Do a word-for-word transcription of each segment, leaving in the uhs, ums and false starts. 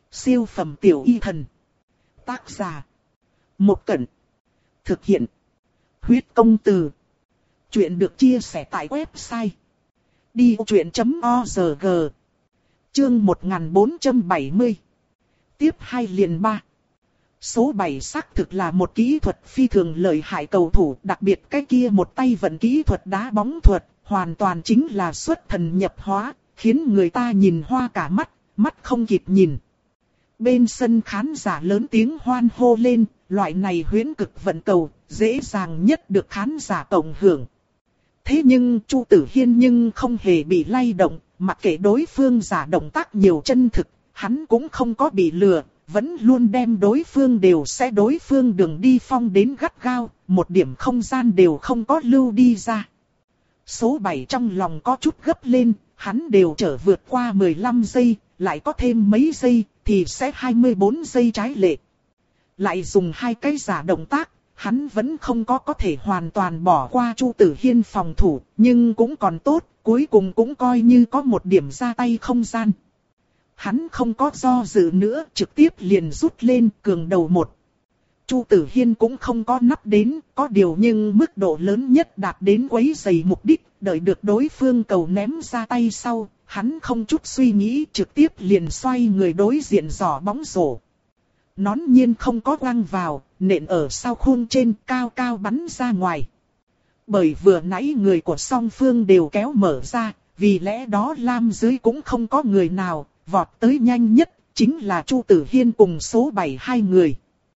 Siêu phẩm tiểu y thần. Tác giả. Một Cẩn. Thực hiện. Huyết công từ. Chuyện được chia sẻ tại website đi vô chuyện chấm org. Chương một nghìn bốn trăm bảy mươi. Tiếp hai liền ba. Số bảy xác thực là một kỹ thuật phi thường lợi hại cầu thủ, đặc biệt cái kia một tay vận kỹ thuật đá bóng thuật, hoàn toàn chính là xuất thần nhập hóa, khiến người ta nhìn hoa cả mắt, mắt không kịp nhìn. Bên sân khán giả lớn tiếng hoan hô lên, loại này huyễn cực vận cầu, dễ dàng nhất được khán giả cộng hưởng. Thế nhưng Chu Tử Hiên nhưng không hề bị lay động, mặc kệ đối phương giả động tác nhiều chân thực, hắn cũng không có bị lừa, vẫn luôn đem đối phương đều sẽ đối phương đường đi phong đến gắt gao, một điểm không gian đều không có lưu đi ra. Số bảy trong lòng có chút gấp lên, hắn đều trở vượt qua mười lăm giây, lại có thêm mấy giây thì sẽ hai mươi bốn giây trái lệ. Lại dùng hai cái giả động tác, hắn vẫn không có có thể hoàn toàn bỏ qua Chu Tử Hiên phòng thủ, nhưng cũng còn tốt, cuối cùng cũng coi như có một điểm ra tay không gian. Hắn không có do dự nữa, trực tiếp liền rút lên cường đầu một. Chu Tử Hiên cũng không có nắp đến, có điều nhưng mức độ lớn nhất đạt đến quấy rầy mục đích, đợi được đối phương cầu ném ra tay sau, hắn không chút suy nghĩ trực tiếp liền xoay người đối diện giỏ bóng rổ. Nón nhiên không có quăng vào, nện ở sau khuôn trên cao cao bắn ra ngoài. Bởi vừa nãy người của song phương đều kéo mở ra, vì lẽ đó lam dưới cũng không có người nào, vọt tới nhanh nhất, chính là Chu Tử Hiên cùng số bảy hai người.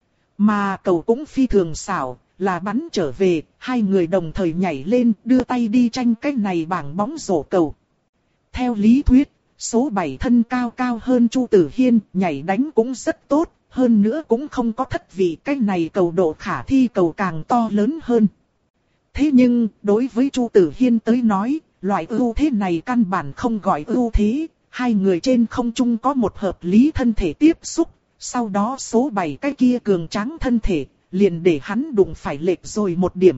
Mà cầu cũng phi thường xảo, là bắn trở về, hai người đồng thời nhảy lên đưa tay đi tranh cái này bảng bóng rổ cầu. Theo lý thuyết, số bảy thân cao cao hơn Chu Tử Hiên, nhảy đánh cũng rất tốt, hơn nữa cũng không có thất vị, cái này cầu độ khả thi cầu càng to lớn hơn. Thế nhưng, đối với Chu Tử Hiên tới nói, loại ưu thế này căn bản không gọi ưu thế, hai người trên không trung có một hợp lý thân thể tiếp xúc, sau đó số bảy cái kia cường tráng thân thể, liền để hắn đụng phải lệch rồi một điểm.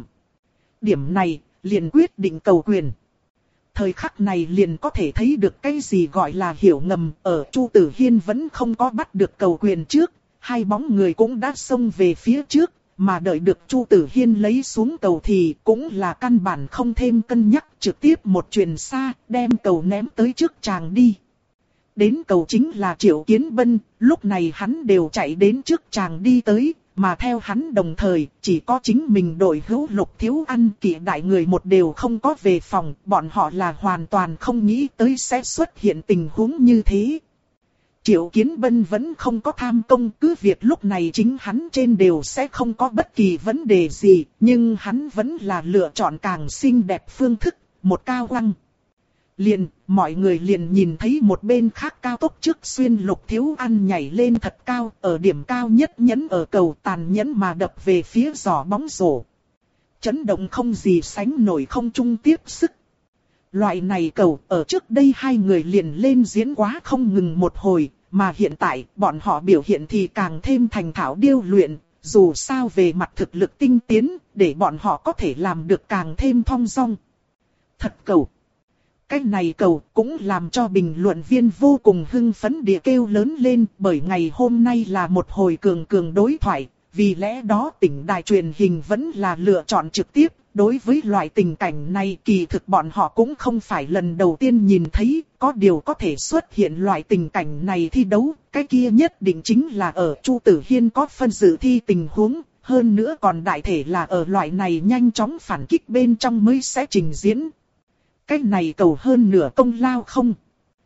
Điểm này, liền quyết định cầu quyền. Thời khắc này liền có thể thấy được cái gì gọi là hiểu ngầm, ở Chu Tử Hiên vẫn không có bắt được cầu quyền trước, hai bóng người cũng đã xông về phía trước, mà đợi được Chu Tử Hiên lấy xuống cầu thì cũng là căn bản không thêm cân nhắc, trực tiếp một chuyền xa, đem cầu ném tới trước chàng đi. Đến cầu chính là Triệu Kiến Bân, lúc này hắn đều chạy đến trước chàng đi tới, mà theo hắn đồng thời, chỉ có chính mình đội hữu Lục Thiếu Ăn Kỵ đại người một đều không có về phòng, bọn họ là hoàn toàn không nghĩ tới sẽ xuất hiện tình huống như thế. Triệu Kiến Bân vẫn không có tham công, cứ việc lúc này chính hắn trên đều sẽ không có bất kỳ vấn đề gì, nhưng hắn vẫn là lựa chọn càng xinh đẹp phương thức, một cao quăng. Liền, mọi người liền nhìn thấy một bên khác cao tốc trước xuyên Lục Thiếu Ăn nhảy lên thật cao, ở điểm cao nhất nhấn ở cầu tàn nhẫn mà đập về phía giỏ bóng rổ. Chấn động không gì sánh nổi không trung tiếp sức. Loại này cầu ở trước đây hai người liền lên diễn quá không ngừng một hồi, mà hiện tại bọn họ biểu hiện thì càng thêm thành thạo điêu luyện, dù sao về mặt thực lực tinh tiến, để bọn họ có thể làm được càng thêm thong dong. Thật cầu. Cái này cầu cũng làm cho bình luận viên vô cùng hưng phấn địa kêu lớn lên, bởi ngày hôm nay là một hồi cường cường đối thoại, vì lẽ đó tỉnh đài truyền hình vẫn là lựa chọn trực tiếp. Đối với loại tình cảnh này kỳ thực bọn họ cũng không phải lần đầu tiên nhìn thấy, có điều có thể xuất hiện loại tình cảnh này thi đấu, cái kia nhất định chính là ở Chu Tử Hiên có phân dự thi tình huống, hơn nữa còn đại thể là ở loại này nhanh chóng phản kích bên trong mới sẽ trình diễn. Cái này cầu hơn nửa công lao không?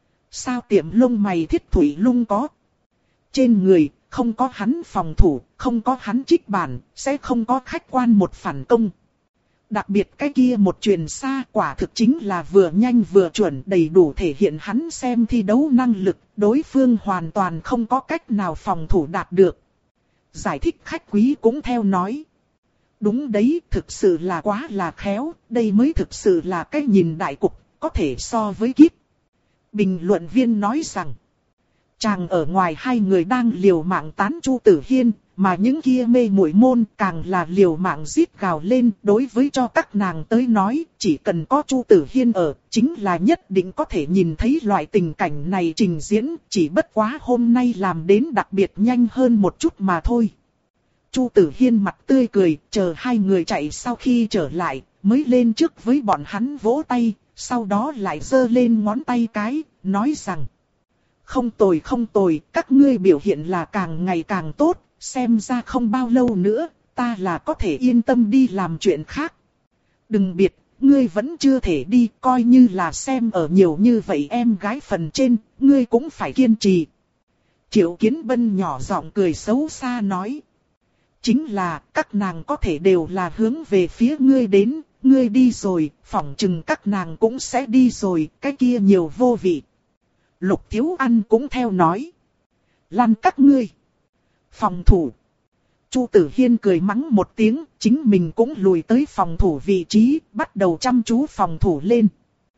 Sao tiệm lông mày Thiết Thủy Lung có? Trên người, không có hắn phòng thủ, không có hắn trích bản, sẽ không có khách quan một phản công. Đặc biệt cái kia một chuyền xa quả thực chính là vừa nhanh vừa chuẩn, đầy đủ thể hiện hắn xem thi đấu năng lực, đối phương hoàn toàn không có cách nào phòng thủ đạt được. Giải thích khách quý cũng theo nói. Đúng đấy, thực sự là quá là khéo, đây mới thực sự là cái nhìn đại cục, có thể so với kíp. Bình luận viên nói rằng, chàng ở ngoài hai người đang liều mạng tán Chu Tử Hiên, mà những kia mê muội môn càng là liều mạng rít gào lên. Đối với cho các nàng tới nói, chỉ cần có Chu Tử Hiên ở, chính là nhất định có thể nhìn thấy loại tình cảnh này trình diễn, chỉ bất quá hôm nay làm đến đặc biệt nhanh hơn một chút mà thôi. Chu Tử Hiên mặt tươi cười, chờ hai người chạy sau khi trở lại, mới lên trước với bọn hắn vỗ tay, sau đó lại giơ lên ngón tay cái, nói rằng: không tồi không tồi, các ngươi biểu hiện là càng ngày càng tốt, xem ra không bao lâu nữa, ta là có thể yên tâm đi làm chuyện khác. Đừng biệt, ngươi vẫn chưa thể đi, coi như là xem ở nhiều như vậy em gái phần trên, ngươi cũng phải kiên trì. Triệu Kiến Bân nhỏ giọng cười xấu xa nói: chính là, các nàng có thể đều là hướng về phía ngươi đến, ngươi đi rồi, phỏng chừng các nàng cũng sẽ đi rồi, cái kia nhiều vô vị. Lục Thiếu Ăn cũng theo nói: lăn các ngươi. Phòng thủ. Chu Tử Hiên cười mắng một tiếng, chính mình cũng lùi tới phòng thủ vị trí, bắt đầu chăm chú phòng thủ lên.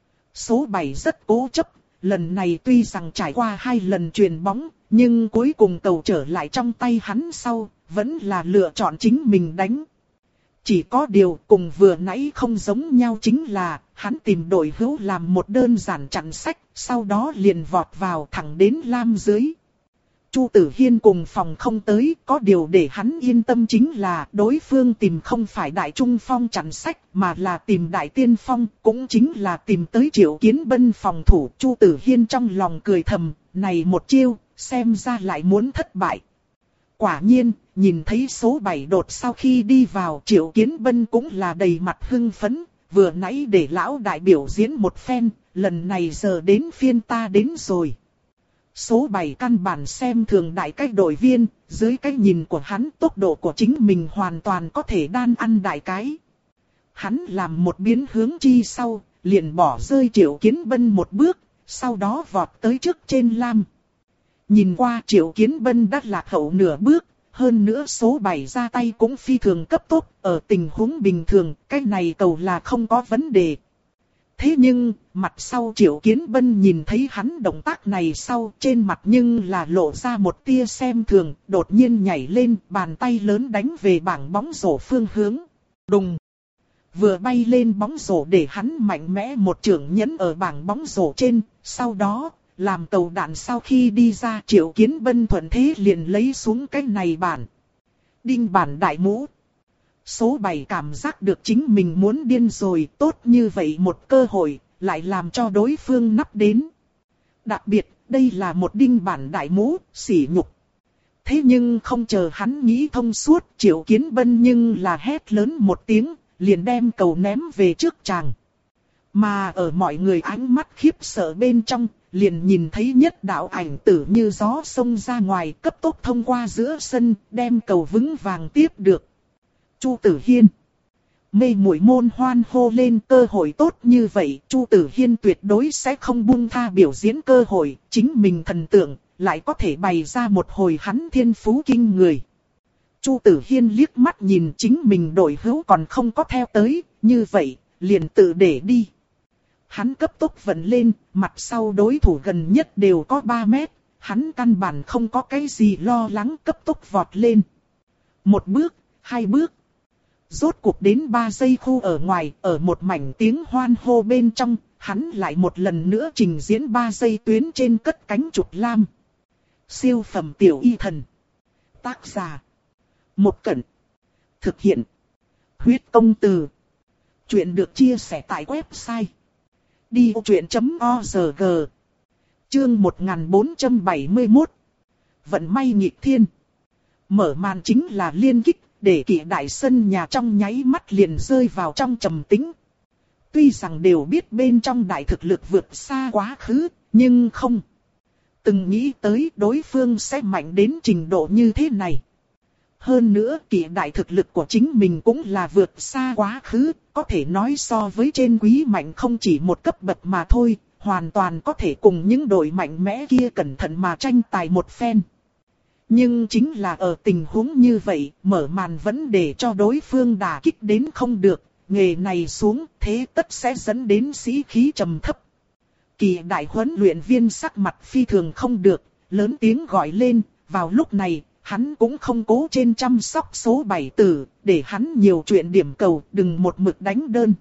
Số bảy rất cố chấp, lần này tuy rằng trải qua hai lần chuyền bóng, nhưng cuối cùng cầu trở lại trong tay hắn sau, vẫn là lựa chọn chính mình đánh. Chỉ có điều cùng vừa nãy không giống nhau chính là, hắn tìm đội hữu làm một đơn giản chặn sách, sau đó liền vọt vào thẳng đến Lam dưới. Chu Tử Hiên cùng phòng không tới, có điều để hắn yên tâm chính là đối phương tìm không phải Đại Trung Phong chặn sách, mà là tìm Đại Tiên Phong, cũng chính là tìm tới Triệu Kiến Bân phòng thủ. Chu Tử Hiên trong lòng cười thầm, này một chiêu, xem ra lại muốn thất bại. Quả nhiên, nhìn thấy số bảy đột sau khi đi vào, Triệu Kiến Bân cũng là đầy mặt hưng phấn, vừa nãy để lão đại biểu diễn một phen, lần này giờ đến phiên ta đến rồi. Số bảy căn bản xem thường đại cái đội viên, dưới cái nhìn của hắn tốc độ của chính mình hoàn toàn có thể đan ăn đại cái. Hắn làm một biến hướng chi sau, liền bỏ rơi Triệu Kiến Bân một bước, sau đó vọt tới trước trên lam. Nhìn qua Triệu Kiến Bân đã lạc hậu nửa bước, hơn nữa số bảy ra tay cũng phi thường cấp tốc, ở tình huống bình thường, cái này cầu là không có vấn đề. Thế nhưng, mặt sau Triệu Kiến Bân nhìn thấy hắn động tác này sau, trên mặt nhưng là lộ ra một tia xem thường, đột nhiên nhảy lên, bàn tay lớn đánh về bảng bóng rổ phương hướng. Đùng! Vừa bay lên bóng rổ để hắn mạnh mẽ một chưởng nhấn ở bảng bóng rổ trên, sau đó, làm tàu đạn sau khi đi ra Triệu Kiến Bân thuận thế liền lấy xuống cái này bản. Đinh bản đại mũ. Số bảy cảm giác được chính mình muốn điên rồi, tốt như vậy một cơ hội, lại làm cho đối phương nắp đến. Đặc biệt, đây là một đinh bản đại mũ, sỉ nhục. Thế nhưng không chờ hắn nghĩ thông suốt, Triệu Kiến Bân nhưng là hét lớn một tiếng, liền đem cầu ném về trước chàng. Mà ở mọi người ánh mắt khiếp sợ bên trong, liền nhìn thấy nhất đạo ảnh tử như gió xông ra ngoài, cấp tốc thông qua giữa sân, đem cầu vững vàng tiếp được. Chu Tử Hiên. Mê muội môn hoan hô lên, cơ hội tốt như vậy, Chu Tử Hiên tuyệt đối sẽ không buông tha biểu diễn cơ hội, chính mình thần tượng, lại có thể bày ra một hồi hắn thiên phú kinh người. Chu Tử Hiên liếc mắt nhìn chính mình đội hữu còn không có theo tới, như vậy, liền tự để đi. Hắn cấp tốc vận lên, mặt sau đối thủ gần nhất đều có ba mét, hắn căn bản không có cái gì lo lắng, cấp tốc vọt lên. Một bước, hai bước. Rốt cuộc đến ba giây khu ở ngoài, ở một mảnh tiếng hoan hô bên trong, hắn lại một lần nữa trình diễn ba giây tuyến trên cất cánh chụp lam. Siêu phẩm tiểu y thần. Tác giả: Một Cẩn. Thực hiện: Huyết Công Từ. Chuyện được chia sẻ tại website đi ô truyện chấm org. Chương một nghìn bốn trăm bảy mươi mốt. Vận may nghịch thiên. Mở màn chính là liên kích, để Kỷ Đại sân nhà trong nháy mắt liền rơi vào trong trầm tĩnh. Tuy rằng đều biết bên trong đại thực lực vượt xa quá khứ, nhưng không từng nghĩ tới đối phương sẽ mạnh đến trình độ như thế này. Hơn nữa Kỷ Đại thực lực của chính mình cũng là vượt xa quá khứ, có thể nói so với trên Quý Mạnh không chỉ một cấp bậc mà thôi, hoàn toàn có thể cùng những đội mạnh mẽ kia cẩn thận mà tranh tài một phen. Nhưng chính là ở tình huống như vậy, mở màn vẫn để cho đối phương đả kích đến không được, nghề này xuống thế tất sẽ dẫn đến sĩ khí trầm thấp. Kỷ Đại huấn luyện viên sắc mặt phi thường không được, lớn tiếng gọi lên, vào lúc này, hắn cũng không cố trên chăm sóc số bảy tử, để hắn nhiều chuyện điểm cầu, đừng một mực đánh đơn.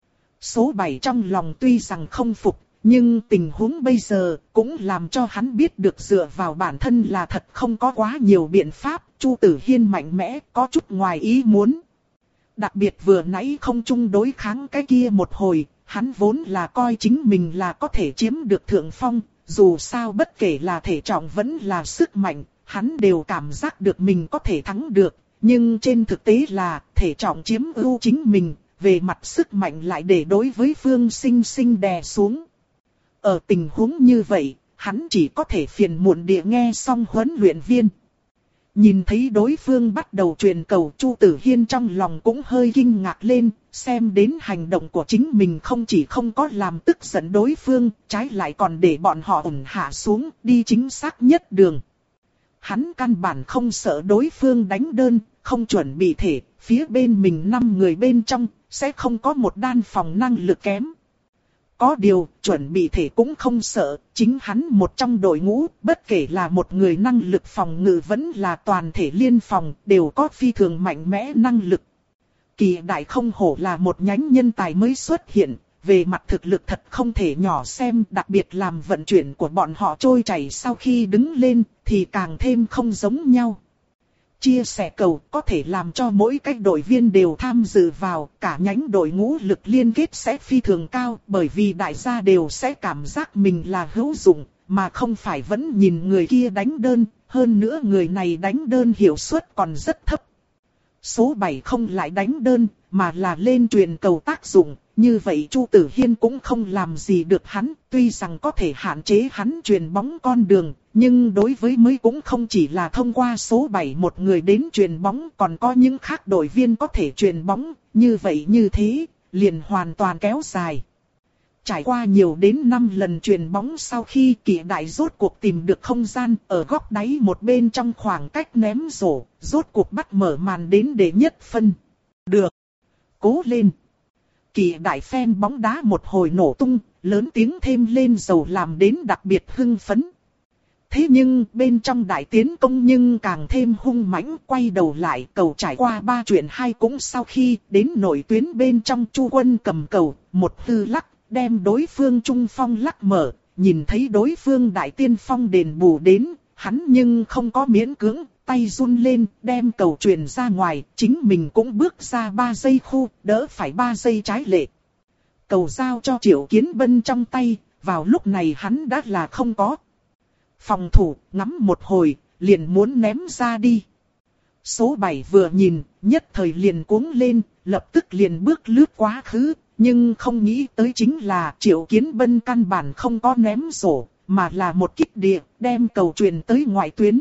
Số bảy trong lòng tuy rằng không phục, nhưng tình huống bây giờ cũng làm cho hắn biết được dựa vào bản thân là thật không có quá nhiều biện pháp. Chu Tử Hiên mạnh mẽ, có chút ngoài ý muốn. Đặc biệt vừa nãy không chung đối kháng cái kia một hồi, hắn vốn là coi chính mình là có thể chiếm được thượng phong. Dù sao bất kể là thể trọng vẫn là sức mạnh, hắn đều cảm giác được mình có thể thắng được. Nhưng trên thực tế là thể trọng chiếm ưu chính mình, về mặt sức mạnh lại để đối với Phương Sinh Sinh đè xuống. Ở tình huống như vậy, hắn chỉ có thể phiền muộn địa nghe xong huấn luyện viên. Nhìn thấy đối phương bắt đầu truyền cầu, Chu Tử Hiên trong lòng cũng hơi kinh ngạc lên, xem đến hành động của chính mình không chỉ không có làm tức giận đối phương, trái lại còn để bọn họ ổn hạ xuống, đi chính xác nhất đường. Hắn căn bản không sợ đối phương đánh đơn, không chuẩn bị thể, phía bên mình năm người bên trong, sẽ không có một đan phòng năng lực kém. Có điều, chuẩn bị thể cũng không sợ, chính hắn một trong đội ngũ, bất kể là một người năng lực phòng ngự vẫn là toàn thể liên phòng, đều có phi thường mạnh mẽ năng lực. Kỳ đại không hổ là một nhánh nhân tài mới xuất hiện, về mặt thực lực thật không thể nhỏ xem, đặc biệt làm vận chuyển của bọn họ trôi chảy sau khi đứng lên, thì càng thêm không giống nhau. Chia sẻ cầu có thể làm cho mỗi cái đội viên đều tham dự vào, cả nhánh đội ngũ lực liên kết sẽ phi thường cao, bởi vì đại gia đều sẽ cảm giác mình là hữu dụng, mà không phải vẫn nhìn người kia đánh đơn, hơn nữa người này đánh đơn hiệu suất còn rất thấp. Số bảy không lại đánh đơn, mà là lên truyền cầu tác dụng, như vậy Chu Tử Hiên cũng không làm gì được hắn, tuy rằng có thể hạn chế hắn truyền bóng con đường, nhưng đối với mới cũng không chỉ là thông qua số bảy một người đến truyền bóng, còn có những khác đội viên có thể truyền bóng, như vậy như thế, liền hoàn toàn kéo dài. Trải qua nhiều đến năm lần truyền bóng sau khi Kỷ Đại rốt cuộc tìm được không gian ở góc đáy một bên trong khoảng cách ném rổ, rốt cuộc bắt mở màn đến đệ nhất phân. Được. Cố lên. Kỷ Đại phen bóng đá một hồi nổ tung, lớn tiếng thêm lên dầu làm đến đặc biệt hưng phấn. Thế nhưng bên trong đại tiến công nhưng càng thêm hung mãnh, quay đầu lại cầu trải qua ba chuyển hai cũng sau khi đến nội tuyến bên trong Chu Quân cầm cầu, một tư lắc, đem đối phương trung phong lắc mở, nhìn thấy đối phương đại tiên phong đền bù đến, hắn nhưng không có miễn cưỡng, tay run lên, đem cầu truyền ra ngoài, chính mình cũng bước ra ba giây khu, đỡ phải ba giây trái lệ. Cầu giao cho Triệu Kiến Bân trong tay, vào lúc này hắn đã là không có. Phòng thủ, ngắm một hồi, liền muốn ném ra đi. Số bảy vừa nhìn, nhất thời liền cuống lên, lập tức liền bước lướt quá khứ, nhưng không nghĩ tới chính là Triệu Kiến Bân căn bản không có ném rổ, mà là một kích địa, đem cầu truyền tới ngoại tuyến.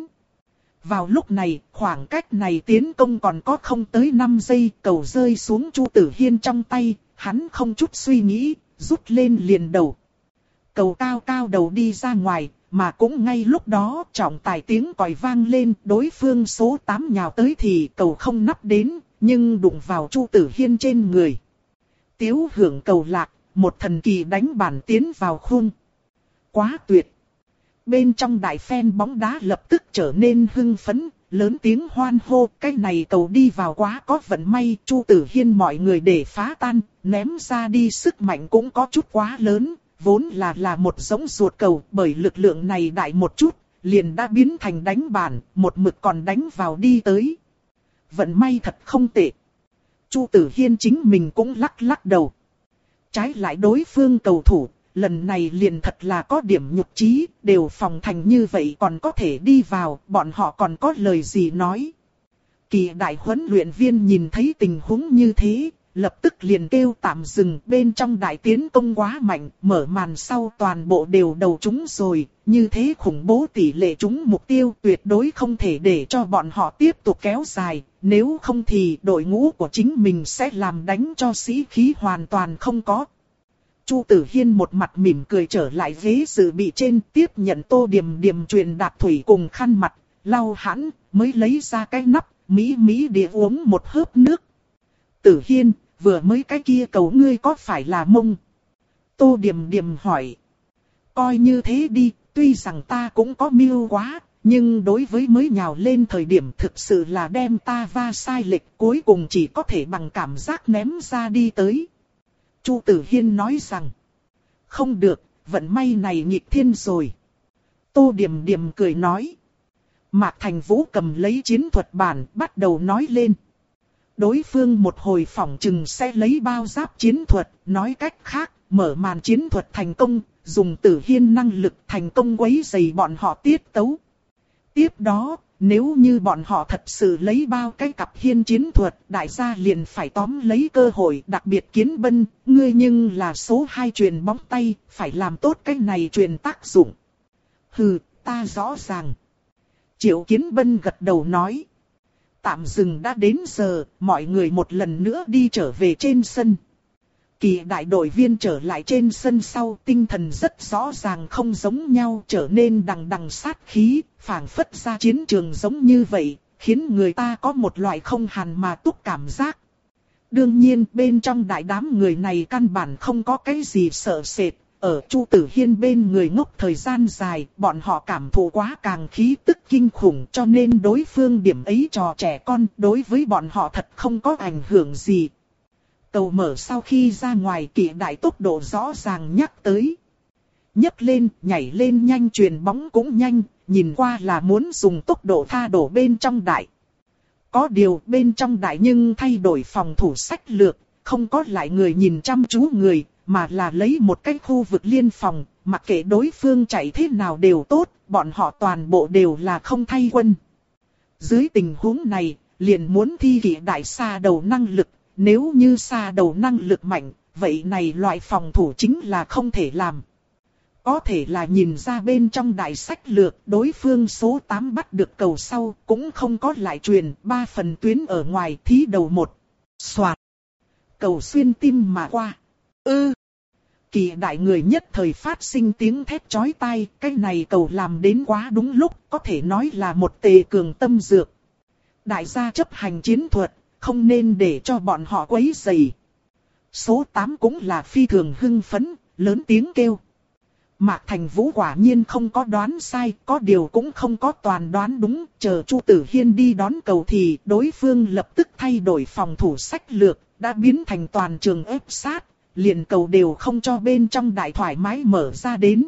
Vào lúc này, khoảng cách này tiến công còn có không tới năm giây, cầu rơi xuống Chu Tử Hiên trong tay, hắn không chút suy nghĩ, rút lên liền đầu. Cầu cao cao đầu đi ra ngoài, mà cũng ngay lúc đó trọng tài tiếng còi vang lên, đối phương số tám nhào tới thì cầu không nắp đến, nhưng đụng vào Chu Tử Hiên trên người. Tiếu hưởng cầu lạc, một thần kỳ đánh bản tiến vào khung. Quá tuyệt! Bên trong đại phen bóng đá lập tức trở nên hưng phấn, lớn tiếng hoan hô, cái này cầu đi vào quá có vận may, Chu Tử Hiên mọi người để phá tan, ném ra đi sức mạnh cũng có chút quá lớn, vốn là là một giống ruột cầu, bởi lực lượng này đại một chút, liền đã biến thành đánh bản, một mực còn đánh vào đi tới. Vận may thật không tệ. Chu Tử Hiên chính mình cũng lắc lắc đầu. Trái lại đối phương cầu thủ, lần này liền thật là có điểm nhục trí, đều phòng thành như vậy còn có thể đi vào, bọn họ còn có lời gì nói. Kỳ đại huấn luyện viên nhìn thấy tình huống như thế, lập tức liền kêu tạm dừng, bên trong đại tiến công quá mạnh, mở màn sau toàn bộ đều đầu trúng rồi, như thế khủng bố tỷ lệ trúng mục tiêu tuyệt đối không thể để cho bọn họ tiếp tục kéo dài, nếu không thì đội ngũ của chính mình sẽ làm đánh cho sĩ khí hoàn toàn không có. Chu Tử Hiên một mặt mỉm cười trở lại ghế dự bị trên, tiếp nhận Tô Điềm Điềm truyền đạt thủy cùng khăn mặt, lau hãn, mới lấy ra cái nắp, mỹ mỹ địa uống một hớp nước. Tử Hiên, vừa mới cái kia cầu ngươi có phải là mông? Tô Điềm Điềm hỏi. Coi như thế đi, tuy rằng ta cũng có mưu quá, Nhưng đối với mới nhào lên thời điểm thực sự là đem ta va sai lệch, cuối cùng chỉ có thể bằng cảm giác ném ra đi tới. Chu Tử Hiên nói rằng, không được, vận may này nghịch thiên rồi. Tô Điềm Điềm cười nói. Mạc Thành Vũ cầm lấy chiến thuật bản, bắt đầu nói lên. Đối phương một hồi phỏng chừng sẽ lấy bao giáp chiến thuật, nói cách khác, mở màn chiến thuật thành công, dùng Tử Hiên năng lực thành công quấy rầy bọn họ tiết tấu. Tiếp đó, nếu như bọn họ thật sự lấy bao cái cặp hiên chiến thuật, đại gia liền phải tóm lấy cơ hội, đặc biệt Kiến Bân, ngươi nhưng là số hai truyền bóng tay, phải làm tốt cái này truyền tác dụng. Hừ, ta rõ ràng. Triệu Kiến Bân gật đầu nói. Tạm dừng đã đến giờ, mọi người một lần nữa đi trở về trên sân. Kỳ đại đội viên trở lại trên sân sau, tinh thần rất rõ ràng không giống nhau, trở nên đằng đằng sát khí, phảng phất ra chiến trường giống như vậy, khiến người ta có một loại không hàn mà túc cảm giác. Đương nhiên, bên trong đại đám người này căn bản không có cái gì sợ sệt, ở Chu Tử Hiên bên người ngốc thời gian dài, bọn họ cảm thụ quá càng khí tức kinh khủng, cho nên đối phương điểm ấy trò trẻ con, đối với bọn họ thật không có ảnh hưởng gì. Cầu mở sau khi ra ngoài, Kỷ Đại tốc độ rõ ràng nhắc tới. Nhấc lên, nhảy lên nhanh, chuyền bóng cũng nhanh, nhìn qua là muốn dùng tốc độ tha đổ bên trong đại. Có điều bên trong đại nhưng thay đổi phòng thủ sách lược, không có lại người nhìn chăm chú người, mà là lấy một cái khu vực liên phòng, mặc kệ đối phương chạy thế nào đều tốt, bọn họ toàn bộ đều là không thay quân. Dưới tình huống này, liền muốn thi Kỷ Đại xa đầu năng lực. Nếu như xa đầu năng lực mạnh, vậy này loại phòng thủ chính là không thể làm. Có thể là nhìn ra bên trong đại sách lược, đối phương số tám bắt được cầu sau, cũng không có lại truyền, ba phần tuyến ở ngoài, thí đầu một. Soạt. Cầu xuyên tim mà qua. Ư. Ừ. Kỳ đại người nhất thời phát sinh tiếng thét chói tai, cái này cầu làm đến quá đúng lúc, có thể nói là một tề cường tâm dược. Đại gia chấp hành chiến thuật. Không nên để cho bọn họ quấy rầy. Số tám cũng là phi thường hưng phấn, lớn tiếng kêu. Mạc Thành Vũ quả nhiên không có đoán sai, có điều cũng không có toàn đoán đúng. Chờ Chu Tử Hiên đi đón cầu thì đối phương lập tức thay đổi phòng thủ sách lược, đã biến thành toàn trường ép sát, liền cầu đều không cho bên trong đại thoải mái mở ra đến.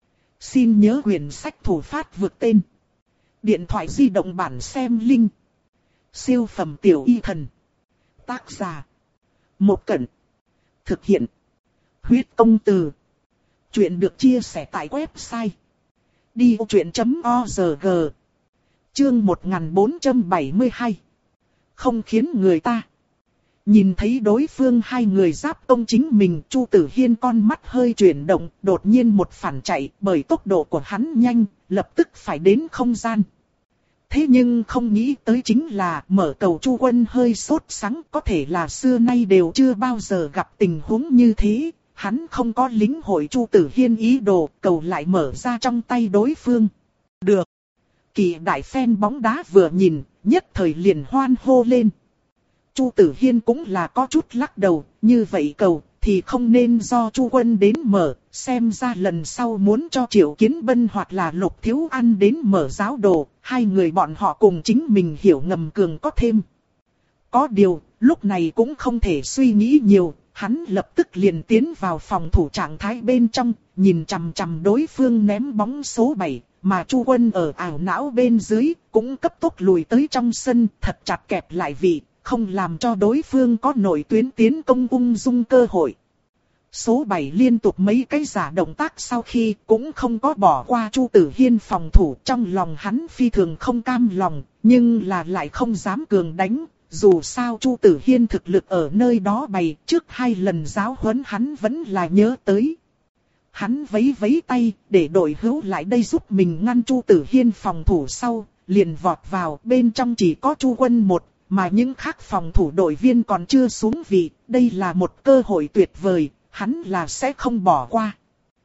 Xin nhớ quyển sách thủ phát vượt tên. Điện thoại di động bản xem link. Siêu phẩm tiểu y thần. Tác giả. Một Cẩn. Thực hiện. Huyết công từ. Chuyện được chia sẻ tại website. đi ô chuyện chấm org. Chương một nghìn bốn trăm bảy mươi hai. Không khiến người ta. Nhìn thấy đối phương hai người giáp công chính mình, Chu Tử Hiên con mắt hơi chuyển động, đột nhiên một phản chạy, bởi tốc độ của hắn nhanh, lập tức phải đến không gian. Thế nhưng không nghĩ tới chính là mở cầu Chu Quân hơi sốt sắng, có thể là xưa nay đều chưa bao giờ gặp tình huống như thế, hắn không có lính hội Chu Tử Hiên ý đồ, cầu lại mở ra trong tay đối phương. Được. Kỳ đại phen bóng đá vừa nhìn, nhất thời liền hoan hô lên. Chu Tử Hiên cũng là có chút lắc đầu, như vậy cầu thì không nên do Chu Quân đến mở, xem ra lần sau muốn cho Triệu Kiến Bân hoặc là Lục Thiếu An đến mở giáo đồ, hai người bọn họ cùng chính mình hiểu ngầm cường có thêm. Có điều, lúc này cũng không thể suy nghĩ nhiều, hắn lập tức liền tiến vào phòng thủ trạng thái bên trong, nhìn chằm chằm đối phương ném bóng số bảy, mà Chu Quân ở ảo não bên dưới, cũng cấp tốc lùi tới trong sân, thật chặt kẹp lại vị. Không làm cho đối phương có nội tuyến tiến công ung dung cơ hội. Số bảy liên tục mấy cái giả động tác sau khi cũng không có bỏ qua Chu Tử Hiên phòng thủ, trong lòng hắn phi thường không cam lòng, nhưng là lại không dám cường đánh, dù sao Chu Tử Hiên thực lực ở nơi đó bày, trước hai lần giáo huấn hắn vẫn là nhớ tới. Hắn vấy vấy tay để đội hữu lại đây giúp mình ngăn Chu Tử Hiên phòng thủ sau, liền vọt vào, bên trong chỉ có Chu Quân một. Mà những khác phòng thủ đội viên còn chưa xuống vị, đây là một cơ hội tuyệt vời, hắn là sẽ không bỏ qua.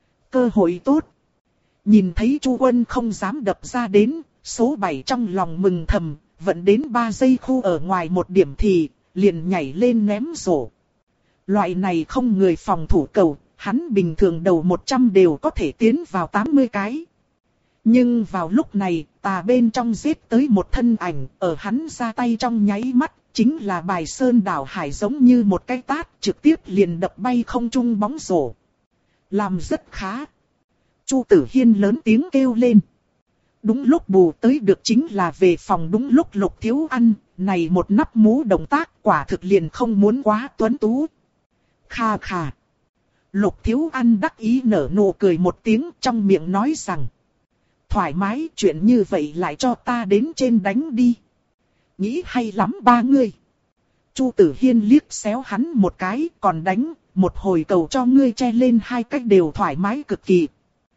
Cơ hội tốt. Nhìn thấy Chu Quân không dám đập ra đến, số bảy trong lòng mừng thầm, vẫn đến ba giây khu ở ngoài một điểm thì, liền nhảy lên ném rổ. Loại này không người phòng thủ cầu, hắn bình thường đầu một trăm đều có thể tiến vào tám mươi cái. Nhưng vào lúc này, tà bên trong giết tới một thân ảnh, ở hắn ra tay trong nháy mắt, chính là bài sơn đảo hải giống như một cái tát, trực tiếp liền đập bay không trung bóng rổ. Làm rất khá. Chu Tử Hiên lớn tiếng kêu lên. Đúng lúc bù tới được chính là về phòng đúng lúc Lục Thiếu Ăn, này một nắp mũ động tác quả thực liền không muốn quá tuấn tú. Kha kha. Lục Thiếu Ăn đắc ý nở nụ cười một tiếng trong miệng nói rằng. Thoải mái, chuyện như vậy lại cho ta đến trên đánh đi. Nghĩ hay lắm ba ngươi. Chu Tử Hiên liếc xéo hắn một cái, còn đánh, một hồi cầu cho ngươi che lên hai cách đều thoải mái cực kỳ.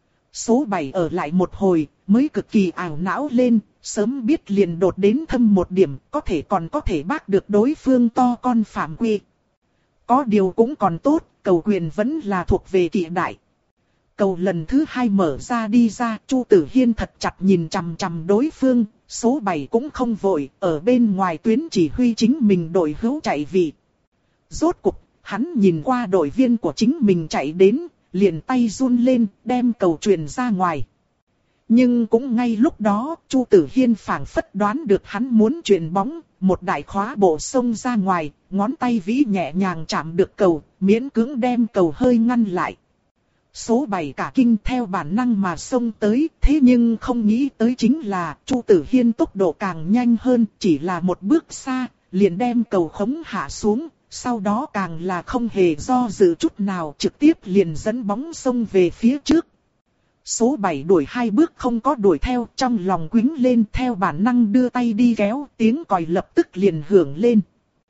Số bảy ở lại một hồi, mới cực kỳ ảo não lên, sớm biết liền đột đến thâm một điểm, có thể còn có thể bác được đối phương to con phạm quy. Có điều cũng còn tốt, cầu quyền vẫn là thuộc về Kỷ Đại. Cầu lần thứ hai mở ra đi ra, Chu Tử Hiên thật chặt nhìn chằm chằm đối phương, số bảy cũng không vội, ở bên ngoài tuyến chỉ huy chính mình đội hữu chạy vị. Rốt cục, hắn nhìn qua đội viên của chính mình chạy đến, liền tay run lên, đem cầu truyền ra ngoài. Nhưng cũng ngay lúc đó, Chu Tử Hiên phảng phất đoán được hắn muốn truyền bóng, một đại khóa bộ xông ra ngoài, ngón tay vĩ nhẹ nhàng chạm được cầu, miễn cưỡng đem cầu hơi ngăn lại. Số bảy cả kinh theo bản năng mà xông tới, thế nhưng không nghĩ tới chính là Chu Tử Hiên tốc độ càng nhanh hơn, chỉ là một bước xa, liền đem cầu khống hạ xuống, sau đó càng là không hề do dự chút nào trực tiếp liền dẫn bóng xông về phía trước. Số bảy đuổi hai bước không có đuổi theo, trong lòng quĩnh lên theo bản năng đưa tay đi kéo, tiếng còi lập tức liền hưởng lên.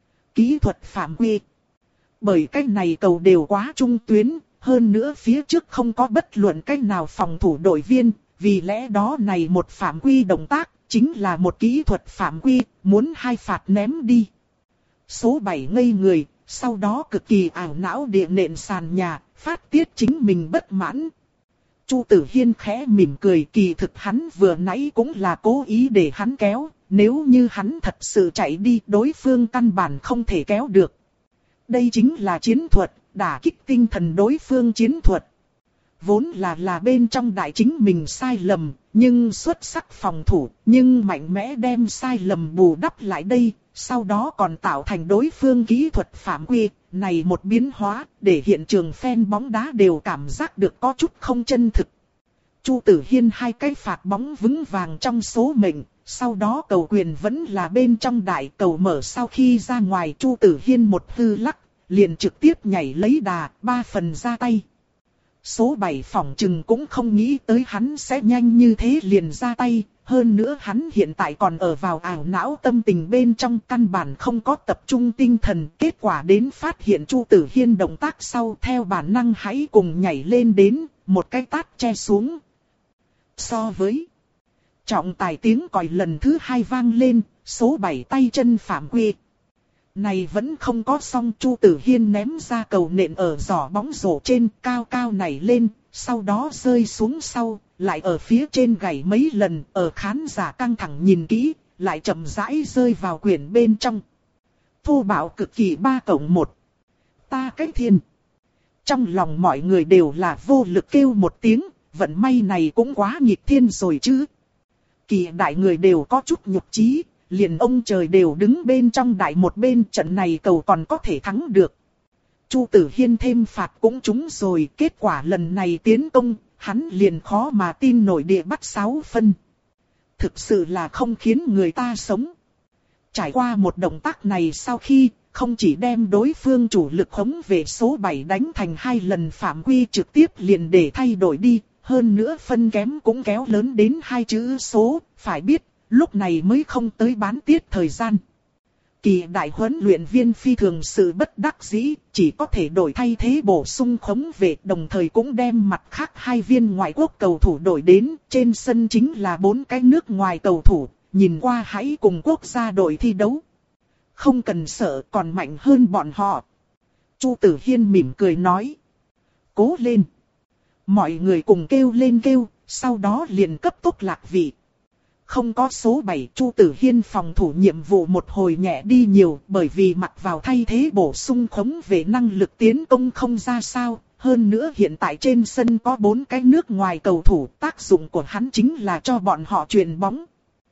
Kỹ thuật phạm quy. Bởi cách này cầu đều quá trung tuyến, hơn nữa phía trước không có bất luận cách nào phòng thủ đội viên, vì lẽ đó này một phạm quy động tác, chính là một kỹ thuật phạm quy, muốn hai phạt ném đi. Số bảy ngây người, sau đó cực kỳ ảo não địa nện sàn nhà, phát tiết chính mình bất mãn. Chu Tử Hiên khẽ mỉm cười, kỳ thực hắn vừa nãy cũng là cố ý để hắn kéo, nếu như hắn thật sự chạy đi đối phương căn bản không thể kéo được. Đây chính là chiến thuật, đả kích tinh thần đối phương chiến thuật. Vốn là là bên trong đại chính mình sai lầm, nhưng xuất sắc phòng thủ, nhưng mạnh mẽ đem sai lầm bù đắp lại đây, sau đó còn tạo thành đối phương kỹ thuật phạm quy, này một biến hóa, để hiện trường fan bóng đá đều cảm giác được có chút không chân thực. Chu Tử Hiên hai cái phạt bóng vững vàng trong số mệnh, sau đó cầu quyền vẫn là bên trong đại, cầu mở sau khi ra ngoài Chu Tử Hiên một hư lắc, liền trực tiếp nhảy lấy đà, ba phần ra tay. Số bảy phỏng chừng cũng không nghĩ tới hắn sẽ nhanh như thế liền ra tay, hơn nữa hắn hiện tại còn ở vào ảo não tâm tình bên trong, căn bản không có tập trung tinh thần, kết quả đến phát hiện Chu Tử Hiên động tác sau theo bản năng hãy cùng nhảy lên đến, một cái tát che xuống. So với trọng tài tiếng còi lần thứ hai vang lên, số bảy tay chân phạm quy. Này vẫn không có xong, Chu Tử Hiên ném ra cầu nện ở giỏ bóng rổ trên, cao cao nảy lên, sau đó rơi xuống sau, lại ở phía trên gãy mấy lần, ở khán giả căng thẳng nhìn kỹ, lại chậm rãi rơi vào quyển bên trong. Thô bạo cực kỳ ba cộng một. Ta cái thiên. Trong lòng mọi người đều là vô lực kêu một tiếng, vận may này cũng quá nghịch thiên rồi chứ. Kỳ đại người đều có chút nhục trí. Liền ông trời đều đứng bên trong đại một bên, trận này cầu còn có thể thắng được. Chu Tử Hiên thêm phạt cũng trúng rồi, kết quả lần này tiến công, hắn liền khó mà tin nổi địa bắt sáu phân. Thực sự là không khiến người ta sống. Trải qua một động tác này sau khi, không chỉ đem đối phương chủ lực khống về số bảy đánh thành hai lần phạm quy trực tiếp liền để thay đổi đi, hơn nữa phân kém cũng kéo lớn đến hai chữ số, phải biết. Lúc này mới không tới bán tiết thời gian. Kỳ đại huấn luyện viên phi thường sự bất đắc dĩ, chỉ có thể đổi thay thế bổ sung khống vệ, đồng thời cũng đem mặt khác hai viên ngoại quốc cầu thủ đổi đến, trên sân chính là bốn cái nước ngoài cầu thủ, nhìn qua hãy cùng quốc gia đội thi đấu. Không cần sợ, còn mạnh hơn bọn họ. Chu Tử Hiên mỉm cười nói. Cố lên. Mọi người cùng kêu lên kêu, sau đó liền cấp tốc lạc vị. Không có số bảy, Chu Tử Hiên phòng thủ nhiệm vụ một hồi nhẹ đi nhiều, bởi vì mặc vào thay thế bổ sung khống về năng lực tiến công không ra sao, hơn nữa hiện tại trên sân có bốn cái nước ngoài cầu thủ, tác dụng của hắn chính là cho bọn họ chuyền bóng.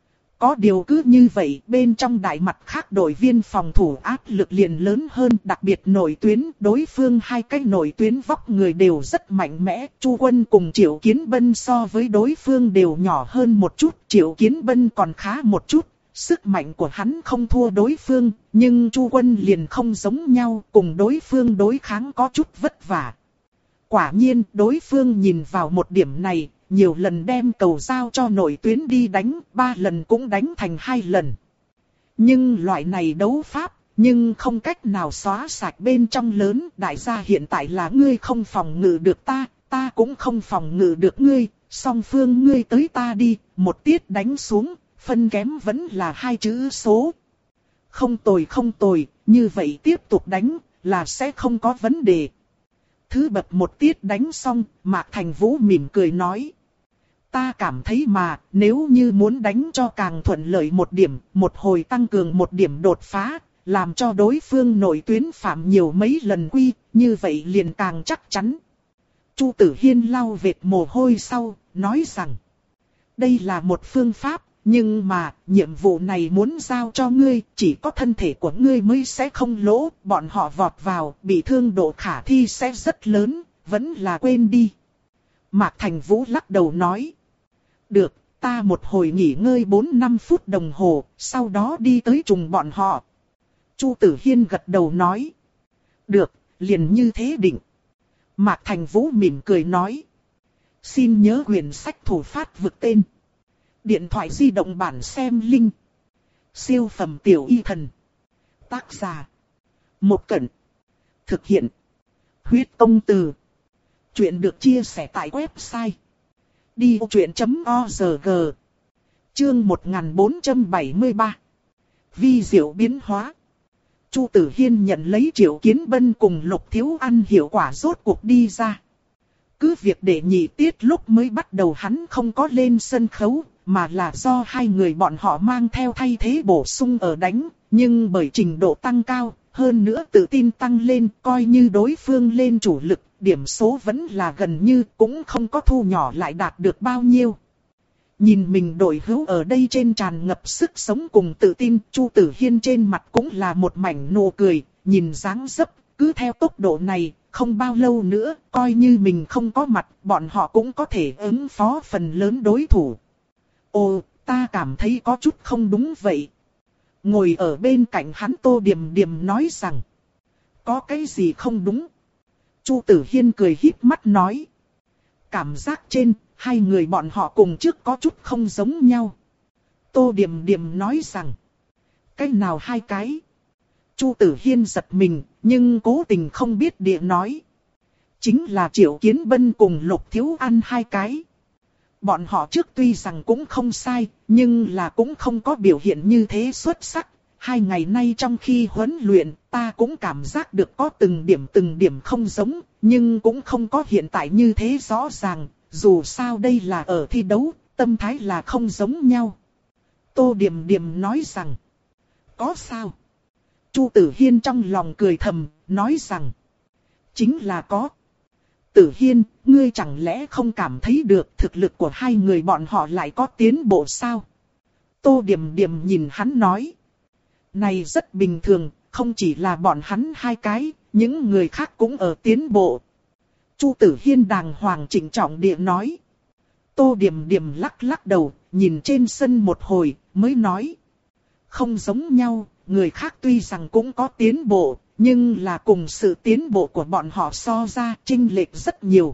Có điều cứ như vậy, bên trong đại mặt khác đội viên phòng thủ áp lực liền lớn hơn, đặc biệt nội tuyến, đối phương hai cái nội tuyến vóc người đều rất mạnh mẽ. Chu Quân cùng Triệu Kiến Bân so với đối phương đều nhỏ hơn một chút, Triệu Kiến Bân còn khá một chút, sức mạnh của hắn không thua đối phương, nhưng Chu Quân liền không giống nhau, cùng đối phương đối kháng có chút vất vả. Quả nhiên, đối phương nhìn vào một điểm này, nhiều lần đem cầu giao cho nội tuyến đi đánh, ba lần cũng đánh thành hai lần. Nhưng loại này đấu pháp, nhưng không cách nào xóa sạch bên trong lớn. Đại gia hiện tại là ngươi không phòng ngự được ta, ta cũng không phòng ngự được ngươi, song phương ngươi tới ta đi, một tiết đánh xuống, phân kém vẫn là hai chữ số. Không tồi không tồi, như vậy tiếp tục đánh, là sẽ không có vấn đề. Thứ bậc một tiết đánh xong, Mạc Thành Vũ mỉm cười nói. Ta cảm thấy mà, nếu như muốn đánh cho càng thuận lợi một điểm, một hồi tăng cường một điểm đột phá, làm cho đối phương nội tuyến phạm nhiều mấy lần quy, như vậy liền càng chắc chắn. Chu Tử Hiên lau vệt mồ hôi sau, nói rằng, đây là một phương pháp, nhưng mà, nhiệm vụ này muốn giao cho ngươi, chỉ có thân thể của ngươi mới sẽ không lỗ, bọn họ vọt vào, bị thương độ khả thi sẽ rất lớn, vẫn là quên đi. Mạc Thành Vũ lắc đầu nói, được, ta một hồi nghỉ ngơi bốn năm phút đồng hồ, sau đó đi tới trùng bọn họ. Chu Tử Hiên gật đầu nói, được, liền như thế định. Mạc Thành Vũ mỉm cười nói, xin nhớ quyển sách thủ phát vực tên. Điện thoại di động bản xem link. Siêu phẩm tiểu y thần. Tác giả. Một Cẩn. Thực hiện. Huyết Công Từ. Chuyện được chia sẻ tại website. đi vô chuyện chấm org. Chương một nghìn bốn trăm bảy mươi ba. Vi diệu biến hóa. Chu Tử Hiên nhận lấy Triệu Kiến Bân cùng Lục Thiếu Ăn hiệu quả rốt cuộc đi ra. Cứ việc để nhị tiết lúc mới bắt đầu hắn không có lên sân khấu, mà là do hai người bọn họ mang theo thay thế bổ sung ở đánh, nhưng bởi trình độ tăng cao, hơn nữa tự tin tăng lên, coi như đối phương lên chủ lực, điểm số vẫn là gần như cũng không có thu nhỏ lại đạt được bao nhiêu. Nhìn mình đội hữu ở đây trên tràn ngập sức sống cùng tự tin, Chu Tử Hiên trên mặt cũng là một mảnh nụ cười, nhìn dáng dấp, cứ theo tốc độ này, không bao lâu nữa, coi như mình không có mặt, bọn họ cũng có thể ứng phó phần lớn đối thủ. Ồ, ta cảm thấy có chút không đúng vậy. Ngồi ở bên cạnh hắn Tô Điềm Điềm nói rằng, có cái gì không đúng? Chu Tử Hiên cười híp mắt nói, cảm giác trên, hai người bọn họ cùng trước có chút không giống nhau. Tô Điềm Điềm nói rằng, cái nào hai cái? Chu Tử Hiên giật mình, nhưng cố tình không biết địa nói. Chính là Triệu Kiến Bân cùng Lục Thiếu Ăn hai cái. Bọn họ trước tuy rằng cũng không sai, nhưng là cũng không có biểu hiện như thế xuất sắc. Hai ngày nay trong khi huấn luyện, ta cũng cảm giác được có từng điểm từng điểm không giống, nhưng cũng không có hiện tại như thế rõ ràng. Dù sao đây là ở thi đấu, tâm thái là không giống nhau. Tô Điềm Điềm nói rằng, có sao? Chu Tử Hiên trong lòng cười thầm, nói rằng, chính là có. Tử Hiên, ngươi chẳng lẽ không cảm thấy được thực lực của hai người bọn họ lại có tiến bộ sao? Tô Điềm Điềm nhìn hắn nói, này rất bình thường, không chỉ là bọn hắn hai cái, những người khác cũng ở tiến bộ. Chu Tử Hiên đàng hoàng chỉnh trọng địa nói. Tô Điềm Điềm lắc lắc đầu, nhìn trên sân một hồi, mới nói, không giống nhau. Người khác tuy rằng cũng có tiến bộ, nhưng là cùng sự tiến bộ của bọn họ so ra chênh lệch rất nhiều.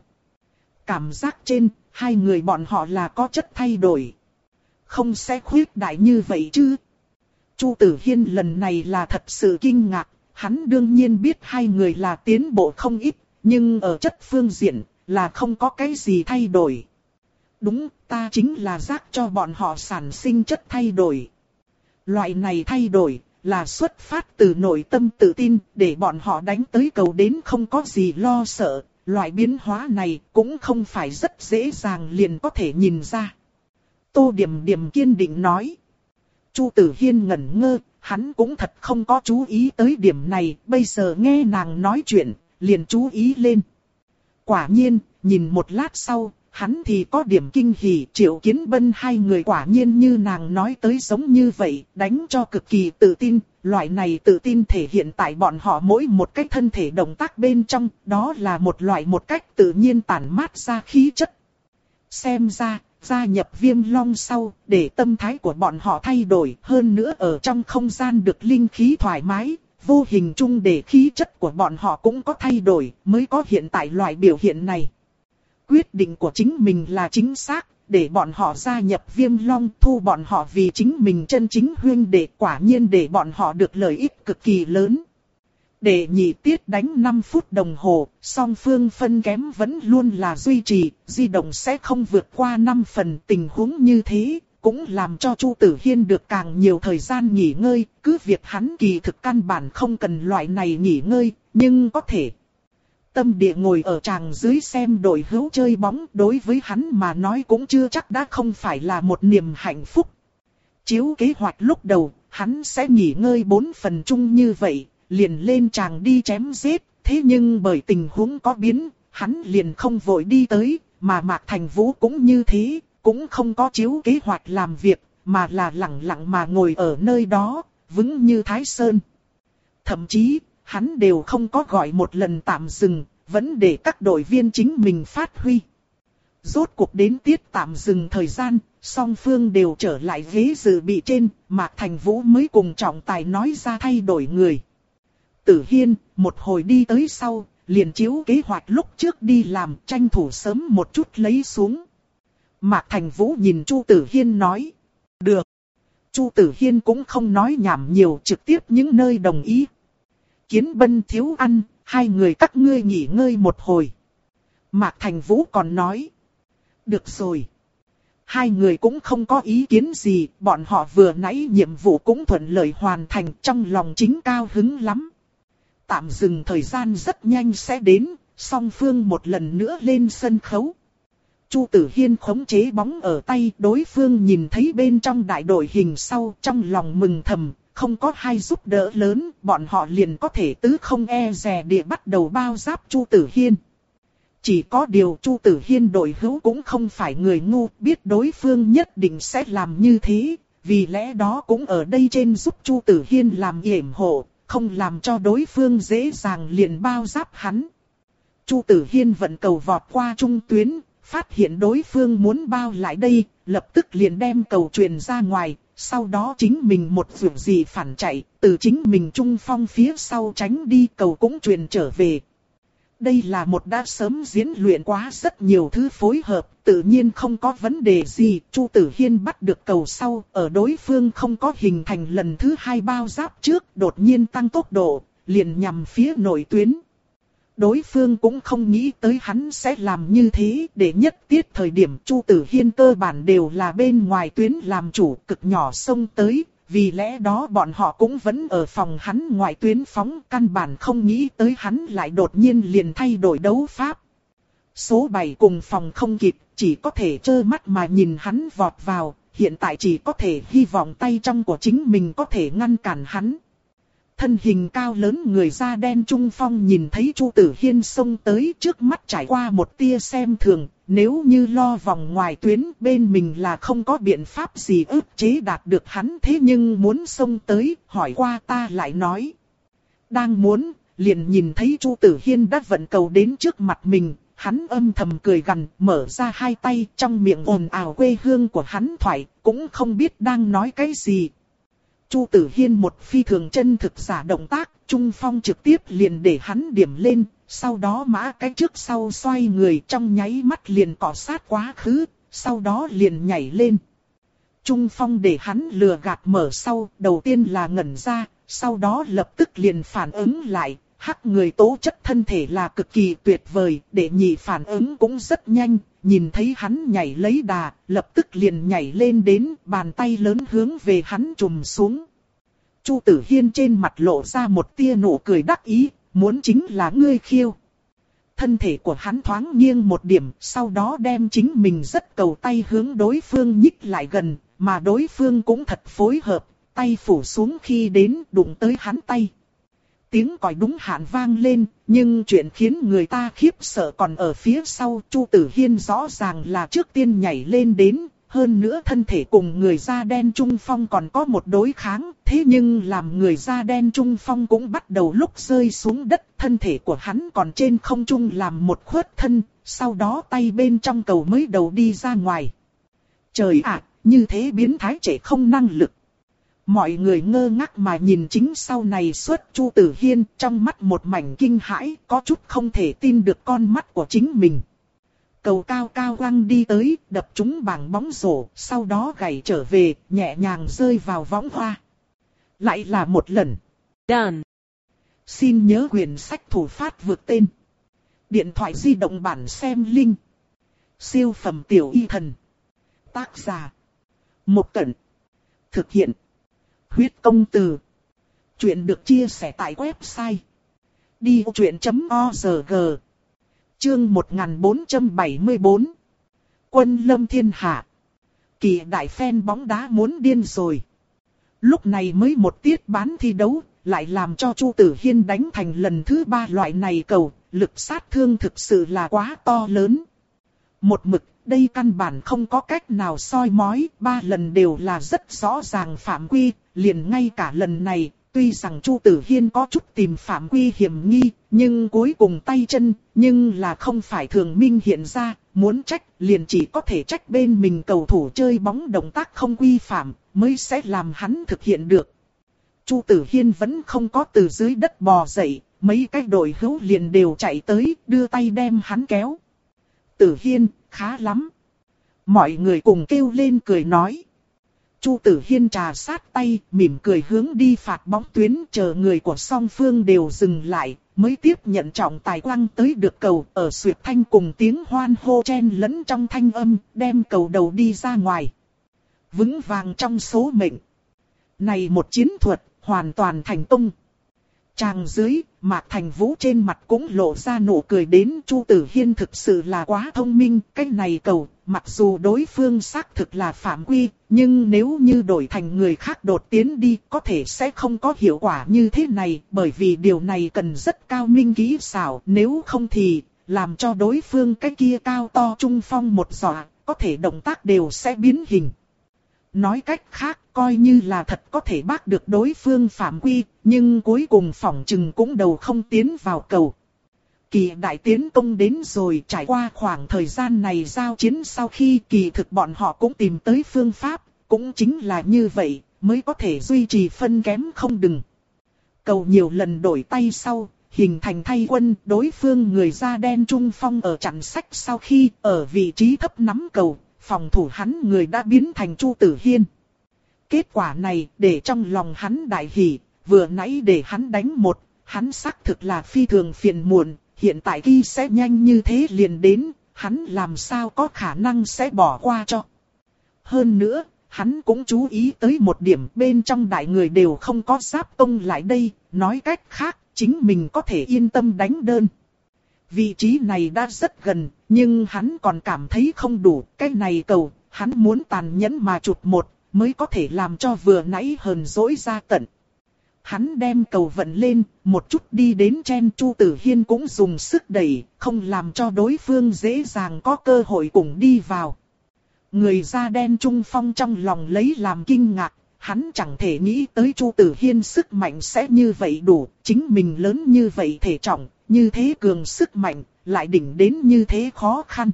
Cảm giác trên, hai người bọn họ là có chất thay đổi. Không sẽ khuyết đại như vậy chứ. Chu Tử Hiên lần này là thật sự kinh ngạc, hắn đương nhiên biết hai người là tiến bộ không ít, nhưng ở chất phương diện là không có cái gì thay đổi. Đúng, ta chính là giác cho bọn họ sản sinh chất thay đổi. Loại này thay đổi là xuất phát từ nội tâm tự tin, để bọn họ đánh tới cầu đến không có gì lo sợ. Loại biến hóa này cũng không phải rất dễ dàng liền có thể nhìn ra. Tô Điềm Điềm kiên định nói. Chu Tử Hiên ngẩn ngơ, hắn cũng thật không có chú ý tới điểm này, bây giờ nghe nàng nói chuyện, liền chú ý lên. Quả nhiên, nhìn một lát sau, hắn thì có điểm kinh hỉ. Triệu Kiến Bân hai người quả nhiên như nàng nói tới giống như vậy, đánh cho cực kỳ tự tin. Loại này tự tin thể hiện tại bọn họ mỗi một cách thân thể động tác bên trong, đó là một loại một cách tự nhiên tản mát ra khí chất. Xem ra, gia nhập Viêm Long sau, để tâm thái của bọn họ thay đổi, hơn nữa ở trong không gian được linh khí thoải mái, vô hình chung để khí chất của bọn họ cũng có thay đổi, mới có hiện tại loại biểu hiện này. Quyết định của chính mình là chính xác, để bọn họ gia nhập Viêm Long, thu bọn họ vì chính mình chân chính huynh đệ, quả nhiên để bọn họ được lợi ích cực kỳ lớn. Để nhị tiết đánh năm phút đồng hồ, song phương phân kém vẫn luôn là duy trì, di động sẽ không vượt qua năm phần. Tình huống như thế, cũng làm cho Chu Tử Hiên được càng nhiều thời gian nghỉ ngơi, cứ việc hắn kỳ thực căn bản không cần loại này nghỉ ngơi, nhưng có thể. Tâm địa ngồi ở tràng dưới xem đội hữu chơi bóng, đối với hắn mà nói cũng chưa chắc đã không phải là một niềm hạnh phúc. Chiếu kế hoạch lúc đầu, hắn sẽ nghỉ ngơi bốn phần chung như vậy, liền lên tràng đi chém giết, thế nhưng bởi tình huống có biến, hắn liền không vội đi tới, mà Mạc Thành Vũ cũng như thế, cũng không có chiếu kế hoạch làm việc, mà là lặng lặng mà ngồi ở nơi đó, vững như Thái Sơn. Thậm chí, hắn đều không có gọi một lần tạm dừng, vẫn để các đội viên chính mình phát huy. Rốt cuộc đến tiết tạm dừng thời gian, song phương đều trở lại ghế dự bị trên, Mạc Thành Vũ mới cùng trọng tài nói ra thay đổi người. Tử Hiên, một hồi đi tới sau, liền chiếu kế hoạch lúc trước đi làm, tranh thủ sớm một chút lấy xuống. Mạc Thành Vũ nhìn Chu Tử Hiên nói. Được. Chu Tử Hiên cũng không nói nhảm nhiều, trực tiếp những nơi đồng ý. Kiến Bân thiếu ăn, hai người các ngươi nghỉ ngơi một hồi. Mạc Thành Vũ còn nói. Được rồi. Hai người cũng không có ý kiến gì, bọn họ vừa nãy nhiệm vụ cũng thuận lợi hoàn thành, trong lòng chính cao hứng lắm. Tạm dừng thời gian rất nhanh sẽ đến, song phương một lần nữa lên sân khấu. Chu Tử Hiên khống chế bóng ở tay, đối phương nhìn thấy bên trong đại đội hình sau, trong lòng mừng thầm, không có hai giúp đỡ lớn, bọn họ liền có thể tứ không e dè địa bắt đầu bao giáp Chu Tử Hiên. Chỉ có điều Chu Tử Hiên đội hữu cũng không phải người ngu, biết đối phương nhất định sẽ làm như thế, vì lẽ đó cũng ở đây trên giúp Chu Tử Hiên làm yểm hộ, không làm cho đối phương dễ dàng liền bao giáp hắn. Chu Tử Hiên vận cầu vọt qua trung tuyến, phát hiện đối phương muốn bao lại đây, lập tức liền đem cầu truyền ra ngoài, sau đó chính mình một vượt gì phản chạy, từ chính mình trung phong phía sau tránh đi, cầu cũng truyền trở về. Đây là một đã sớm diễn luyện quá rất nhiều thứ phối hợp, tự nhiên không có vấn đề gì. Chu Tử Hiên bắt được cầu sau, ở đối phương không có hình thành lần thứ hai bao giáp trước, đột nhiên tăng tốc độ, liền nhằm phía nội tuyến. Đối phương cũng không nghĩ tới hắn sẽ làm như thế, để nhất tiết thời điểm Chu Tử Hiên cơ bản đều là bên ngoài tuyến làm chủ, cực nhỏ xông tới, vì lẽ đó bọn họ cũng vẫn ở phòng hắn ngoài tuyến phóng, căn bản không nghĩ tới hắn lại đột nhiên liền thay đổi đấu pháp. Số bảy cùng phòng không kịp, chỉ có thể trơ mắt mà nhìn hắn vọt vào, hiện tại chỉ có thể hy vọng tay trong của chính mình có thể ngăn cản hắn. Thân hình cao lớn người da đen trung phong nhìn thấy Chu Tử Hiên xông tới, trước mắt trải qua một tia xem thường, nếu như lo vòng ngoài tuyến bên mình là không có biện pháp gì ức chế đạt được hắn, thế nhưng muốn xông tới, hỏi qua ta lại nói. Đang muốn, liền nhìn thấy Chu Tử Hiên đã vận cầu đến trước mặt mình, hắn âm thầm cười gằn, mở ra hai tay, trong miệng ồn ào quê hương của hắn thoại, cũng không biết đang nói cái gì. Chu Tử Hiên một phi thường chân thực giả động tác, Trung Phong trực tiếp liền để hắn điểm lên, sau đó mã cái trước sau xoay người, trong nháy mắt liền cọ sát quá khứ, sau đó liền nhảy lên. Trung Phong để hắn lừa gạt mở sau, đầu tiên là ngẩn ra, sau đó lập tức liền phản ứng lại, hắc người tố chất thân thể là cực kỳ tuyệt vời, để nhị phản ứng cũng rất nhanh. Nhìn thấy hắn nhảy lấy đà, lập tức liền nhảy lên đến, bàn tay lớn hướng về hắn trùm xuống. Chu Tử Hiên trên mặt lộ ra một tia nụ cười đắc ý, muốn chính là ngươi khiêu. Thân thể của hắn thoáng nghiêng một điểm, sau đó đem chính mình rất cầu tay hướng đối phương nhích lại gần, mà đối phương cũng thật phối hợp, tay phủ xuống khi đến đụng tới hắn tay. tiếng còi đúng hạn vang lên, nhưng chuyện khiến người ta khiếp sợ còn ở phía sau. Chu Tử Hiên rõ ràng là trước tiên nhảy lên đến, hơn nữa thân thể cùng người da đen Trung Phong còn có một đối kháng. Thế nhưng làm người da đen Trung Phong cũng bắt đầu lúc rơi xuống đất, thân thể của hắn còn trên không trung làm một khuất thân, sau đó tay bên trong cầu mới đầu đi ra ngoài. Trời ạ, như thế biến thái trẻ không năng lực. Mọi người ngơ ngác mà nhìn chính sau này xuất Chu Tử Hiên, trong mắt một mảnh kinh hãi, có chút không thể tin được con mắt của chính mình. Cầu cao cao quăng đi tới, đập trúng bảng bóng rổ, sau đó gảy trở về, nhẹ nhàng rơi vào võng hoa. Lại là một lần. Done. Xin nhớ quyển sách thủ phát vượt tên. Điện thoại di động bản xem link. Siêu phẩm tiểu y thần. Tác giả. Một Cẩn. Thực hiện. Huyết công từ. Chuyện được chia sẻ tại website. đi vô chuyện chấm org. Chương một nghìn bốn trăm bảy mươi tư. Quân lâm thiên hạ. Kỳ đại fan bóng đá muốn điên rồi. Lúc này mới một tiết bán thi đấu, lại làm cho Chu Tử Hiên đánh thành lần thứ ba loại này cầu, lực sát thương thực sự là quá to lớn. Một mực, đây căn bản không có cách nào soi mói, ba lần đều là rất rõ ràng phạm quy, liền ngay cả lần này, tuy rằng Chu Tử Hiên có chút tìm phạm quy hiểm nghi, nhưng cuối cùng tay chân, nhưng là không phải thường minh hiện ra, muốn trách liền chỉ có thể trách bên mình cầu thủ chơi bóng động tác không quy phạm, mới sẽ làm hắn thực hiện được. Chu Tử Hiên vẫn không có từ dưới đất bò dậy, mấy cái đội hữu liền đều chạy tới, đưa tay đem hắn kéo. Tử Hiên, khá lắm. Mọi người cùng kêu lên cười nói. Chu Tử Hiên trà sát tay, mỉm cười hướng đi phạt bóng tuyến, chờ người của song phương đều dừng lại, mới tiếp nhận trọng tài quăng tới được cầu, ở xuyệt thanh cùng tiếng hoan hô chen lẫn trong thanh âm, đem cầu đầu đi ra ngoài. Vững vàng trong số mệnh. Này một chiến thuật, hoàn toàn thành công. Tràng dưới, Mạc Thành Vũ trên mặt cũng lộ ra nụ cười đến. Chu Tử Hiên thực sự là quá thông minh. Cái này cầu, mặc dù đối phương xác thực là phạm quy, nhưng nếu như đổi thành người khác đột tiến đi, có thể sẽ không có hiệu quả như thế này. Bởi vì điều này cần rất cao minh kỹ xảo. Nếu không thì, làm cho đối phương cái kia cao to trung phong một dọa, có thể động tác đều sẽ biến hình. Nói cách khác, coi như là thật có thể bác được đối phương phạm quy, nhưng cuối cùng phỏng chừng cũng đầu không tiến vào cầu. Kỳ đại tiến công đến rồi, trải qua khoảng thời gian này giao chiến sau khi kỳ thực bọn họ cũng tìm tới phương pháp, cũng chính là như vậy, mới có thể duy trì phân kém không đừng. Cầu nhiều lần đổi tay sau, hình thành thay quân, đối phương người da đen Trung Phong ở chặn sách sau khi ở vị trí thấp nắm cầu. Phòng thủ hắn người đã biến thành Chu Tử Hiên. Kết quả này để trong lòng hắn đại hỉ, vừa nãy để hắn đánh một, hắn xác thực là phi thường phiền muộn, hiện tại khi sẽ nhanh như thế liền đến, hắn làm sao có khả năng sẽ bỏ qua cho. Hơn nữa, hắn cũng chú ý tới một điểm, bên trong đại người đều không có giáp công lại đây, nói cách khác, chính mình có thể yên tâm đánh đơn. Vị trí này đã rất gần, nhưng hắn còn cảm thấy không đủ, cái này cầu, hắn muốn tàn nhẫn mà chụp một, mới có thể làm cho vừa nãy hờn dỗi ra tận. Hắn đem cầu vận lên, một chút đi đến chen. Chu Tử Hiên cũng dùng sức đẩy, không làm cho đối phương dễ dàng có cơ hội cùng đi vào. Người da đen Trung Phong trong lòng lấy làm kinh ngạc, hắn chẳng thể nghĩ tới Chu Tử Hiên sức mạnh sẽ như vậy đủ, chính mình lớn như vậy thể trọng. Như thế cường sức mạnh, lại đỉnh đến như thế khó khăn.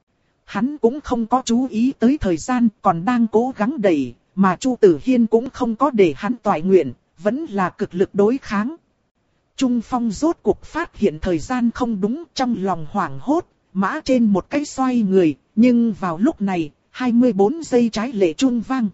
Hắn cũng không có chú ý tới thời gian, còn đang cố gắng đẩy, mà Chu Tử Hiên cũng không có để hắn toại nguyện, vẫn là cực lực đối kháng. Trung Phong rốt cuộc phát hiện thời gian không đúng, trong lòng hoảng hốt, mã trên một cái xoay người, nhưng vào lúc này, hai mươi bốn giây trái lệ chuông vang.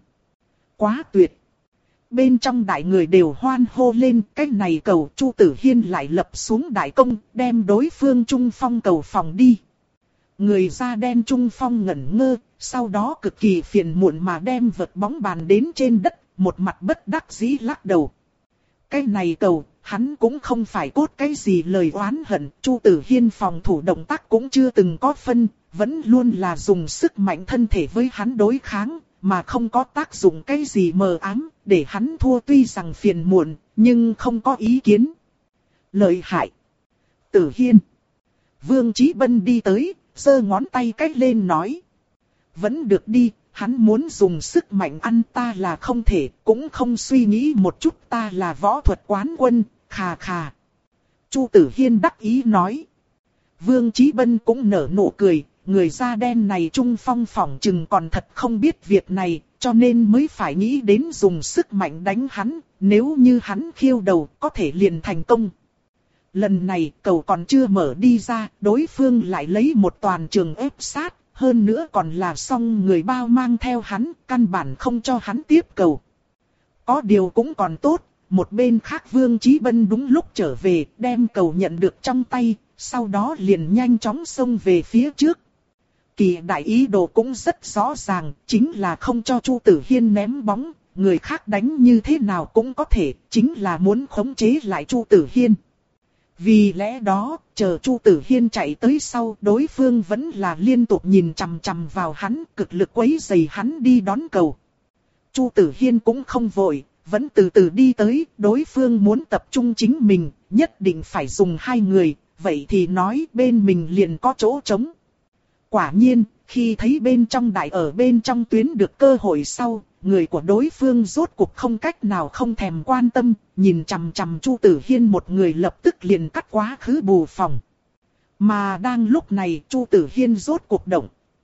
Quá tuyệt! Bên trong đại người đều hoan hô lên, cái này cầu Chu Tử Hiên lại lập xuống đại công, đem đối phương Trung Phong cầu phòng đi. Người da đen Trung Phong ngẩn ngơ, sau đó cực kỳ phiền muộn mà đem vợt bóng bàn đến trên đất, một mặt bất đắc dĩ lắc đầu. Cái này cầu, hắn cũng không phải cốt cái gì lời oán hận, Chu Tử Hiên phòng thủ động tác cũng chưa từng có phân, vẫn luôn là dùng sức mạnh thân thể với hắn đối kháng. Mà không có tác dụng cái gì mờ ám, để hắn thua tuy rằng phiền muộn, nhưng không có ý kiến. Lợi hại. Tử Hiên. Vương Chí Bân đi tới, giơ ngón tay cách lên nói. Vẫn được đi, hắn muốn dùng sức mạnh ăn ta là không thể, cũng không suy nghĩ một chút ta là võ thuật quán quân, khà khà. Chu Tử Hiên đắc ý nói. Vương Chí Bân cũng nở nụ cười, người da đen này Trung Phong phỏng chừng còn thật không biết việc này, cho nên mới phải nghĩ đến dùng sức mạnh đánh hắn, nếu như hắn khiêu đầu có thể liền thành công. Lần này cầu còn chưa mở đi ra, đối phương lại lấy một toàn trường ép sát, hơn nữa còn là song người bao mang theo hắn, căn bản không cho hắn tiếp cầu. Có điều cũng còn tốt, một bên khác Vương Chí Bân đúng lúc trở về, đem cầu nhận được trong tay, sau đó liền nhanh chóng xông về phía trước. Kỳ đại ý đồ cũng rất rõ ràng, chính là không cho Chu Tử Hiên ném bóng, người khác đánh như thế nào cũng có thể, chính là muốn khống chế lại Chu Tử Hiên. Vì lẽ đó, chờ Chu Tử Hiên chạy tới sau, đối phương vẫn là liên tục nhìn chằm chằm vào hắn, cực lực quấy rầy hắn đi đón cầu. Chu Tử Hiên cũng không vội, vẫn từ từ đi tới, đối phương muốn tập trung chính mình, nhất định phải dùng hai người, vậy thì nói bên mình liền có chỗ trống. Quả nhiên, khi thấy bên trong đại ở bên trong tuyến được cơ hội sau, người của đối phương rốt cuộc không cách nào không thèm quan tâm, nhìn chằm chằm Chu Tử Hiên một người lập tức liền cắt quá khứ bù phòng. Mà đang lúc này Chu Tử Hiên rốt cuộc động.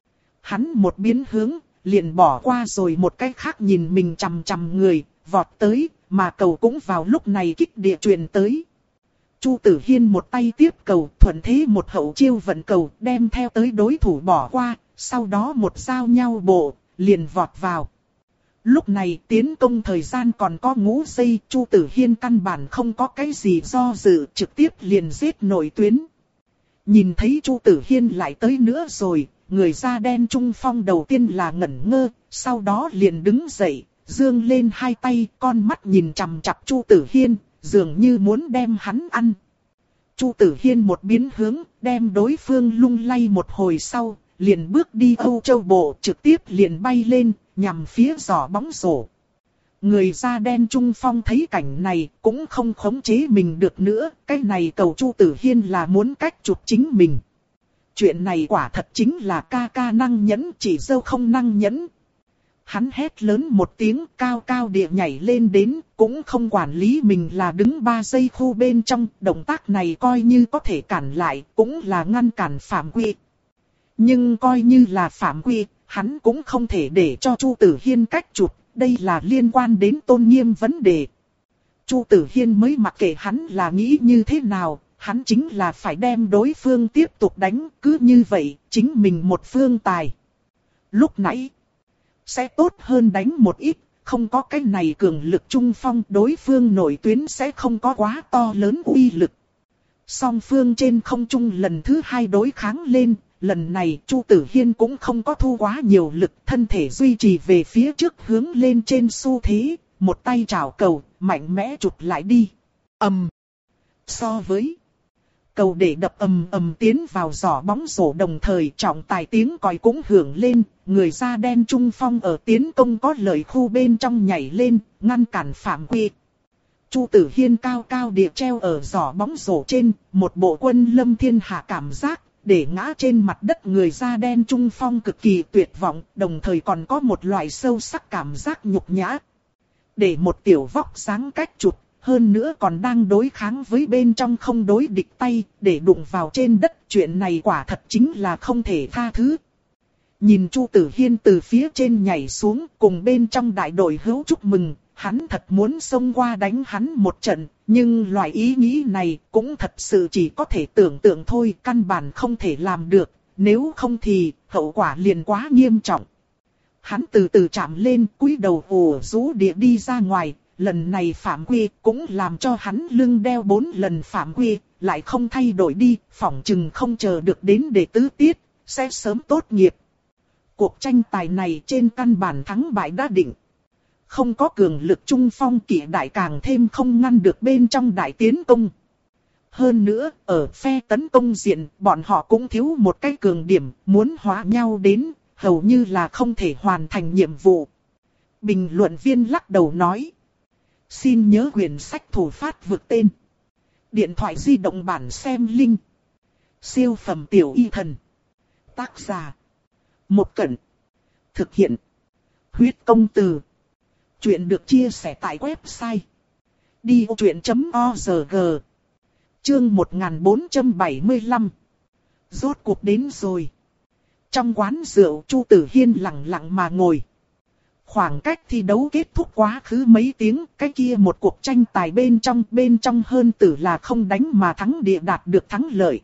Hắn một biến hướng, liền bỏ qua rồi một cái khác nhìn mình chằm chằm người, vọt tới, mà cầu cũng vào lúc này kích địa truyền tới. Chu Tử Hiên một tay tiếp cầu, thuận thế một hậu chiêu vận cầu, đem theo tới đối thủ bỏ qua, sau đó một giao nhau bộ, liền vọt vào. Lúc này tiến công thời gian còn có ngũ giây, Chu Tử Hiên căn bản không có cái gì do dự, trực tiếp liền giết nội tuyến. Nhìn thấy Chu Tử Hiên lại tới nữa rồi, người da đen Trung Phong đầu tiên là ngẩn ngơ, sau đó liền đứng dậy, giương lên hai tay, con mắt nhìn chằm chằm Chu Tử Hiên, dường như muốn đem hắn ăn. Chu Tử Hiên một biến hướng, đem đối phương lung lay một hồi sau, liền bước đi Âu Châu bộ, trực tiếp liền bay lên, nhằm phía giỏ bóng rổ. Người da đen Trung Phong thấy cảnh này, cũng không khống chế mình được nữa, cái này cầu Chu Tử Hiên là muốn cách chụp chính mình. Chuyện này quả thật chính là ca ca năng nhẫn, chỉ dâu không năng nhẫn. Hắn hét lớn một tiếng, cao cao địa nhảy lên đến, cũng không quản lý mình là đứng ba giây khu bên trong, động tác này coi như có thể cản lại, cũng là ngăn cản phạm quy. Nhưng coi như là phạm quy, hắn cũng không thể để cho Chu Tử Hiên cách chụp, đây là liên quan đến tôn nghiêm vấn đề. Chu Tử Hiên mới mặc kệ hắn là nghĩ như thế nào, hắn chính là phải đem đối phương tiếp tục đánh, cứ như vậy, chính mình một phương tài. Lúc nãy, sẽ tốt hơn đánh một ít, không có cái này cường lực Trung Phong, đối phương nội tuyến sẽ không có quá to lớn uy lực. Song phương trên không trung lần thứ hai đối kháng lên, lần này Chu Tử Hiên cũng không có thu quá nhiều lực, thân thể duy trì về phía trước hướng lên trên xu thế, một tay chảo cầu, mạnh mẽ chụp lại đi. Ầm. So với cầu để đập ầm ầm tiến vào giỏ bóng rổ đồng thời trọng tài tiếng còi cũng hưởng lên, người da đen Trung Phong ở tiến công có lợi khu bên trong nhảy lên, ngăn cản phạm quy. Chu Tử Hiên cao cao địa treo ở giỏ bóng rổ trên, một bộ quân lâm thiên hạ cảm giác, để ngã trên mặt đất người da đen Trung Phong cực kỳ tuyệt vọng, đồng thời còn có một loại sâu sắc cảm giác nhục nhã. Để một tiểu vóc dáng cách chụp, hơn nữa còn đang đối kháng với bên trong không đối địch tay, để đụng vào trên đất, chuyện này quả thật chính là không thể tha thứ. Nhìn Chu Tử Hiên từ phía trên nhảy xuống, cùng bên trong đại đội hữu chúc mừng, hắn thật muốn xông qua đánh hắn một trận, nhưng loại ý nghĩ này cũng thật sự chỉ có thể tưởng tượng thôi, căn bản không thể làm được, nếu không thì hậu quả liền quá nghiêm trọng. Hắn từ từ chạm lên, cúi đầu ủ rũ địa đi ra ngoài, lần này phạm quy cũng làm cho hắn lưng đeo bốn lần phạm quy, lại không thay đổi đi, phỏng chừng không chờ được đến để tứ tiết, sẽ sớm tốt nghiệp. Cuộc tranh tài này trên căn bản thắng bại đã định. Không có cường lực Trung Phong Kỷ đại càng thêm không ngăn được bên trong đại tiến công. Hơn nữa, ở phe tấn công diện, bọn họ cũng thiếu một cái cường điểm, muốn hóa nhau đến, hầu như là không thể hoàn thành nhiệm vụ. Bình luận viên lắc đầu nói. Xin nhớ quyển sách thủ phát vượt tên. Điện thoại di động bản xem link. Siêu phẩm tiểu y thần. Tác giả. Một Cẩn. Thực hiện. Huyết công từ. Chuyện được chia sẻ tại website. đi ô truyện chấm org. Chương một nghìn bốn trăm bảy mươi lăm. Rốt cuộc đến rồi. Trong quán rượu, Chu Tử Hiên lặng lặng mà ngồi. Khoảng cách thi đấu kết thúc quá khứ mấy tiếng, cái kia một cuộc tranh tài bên trong, bên trong hơn tử là không đánh mà thắng địa đạt được thắng lợi.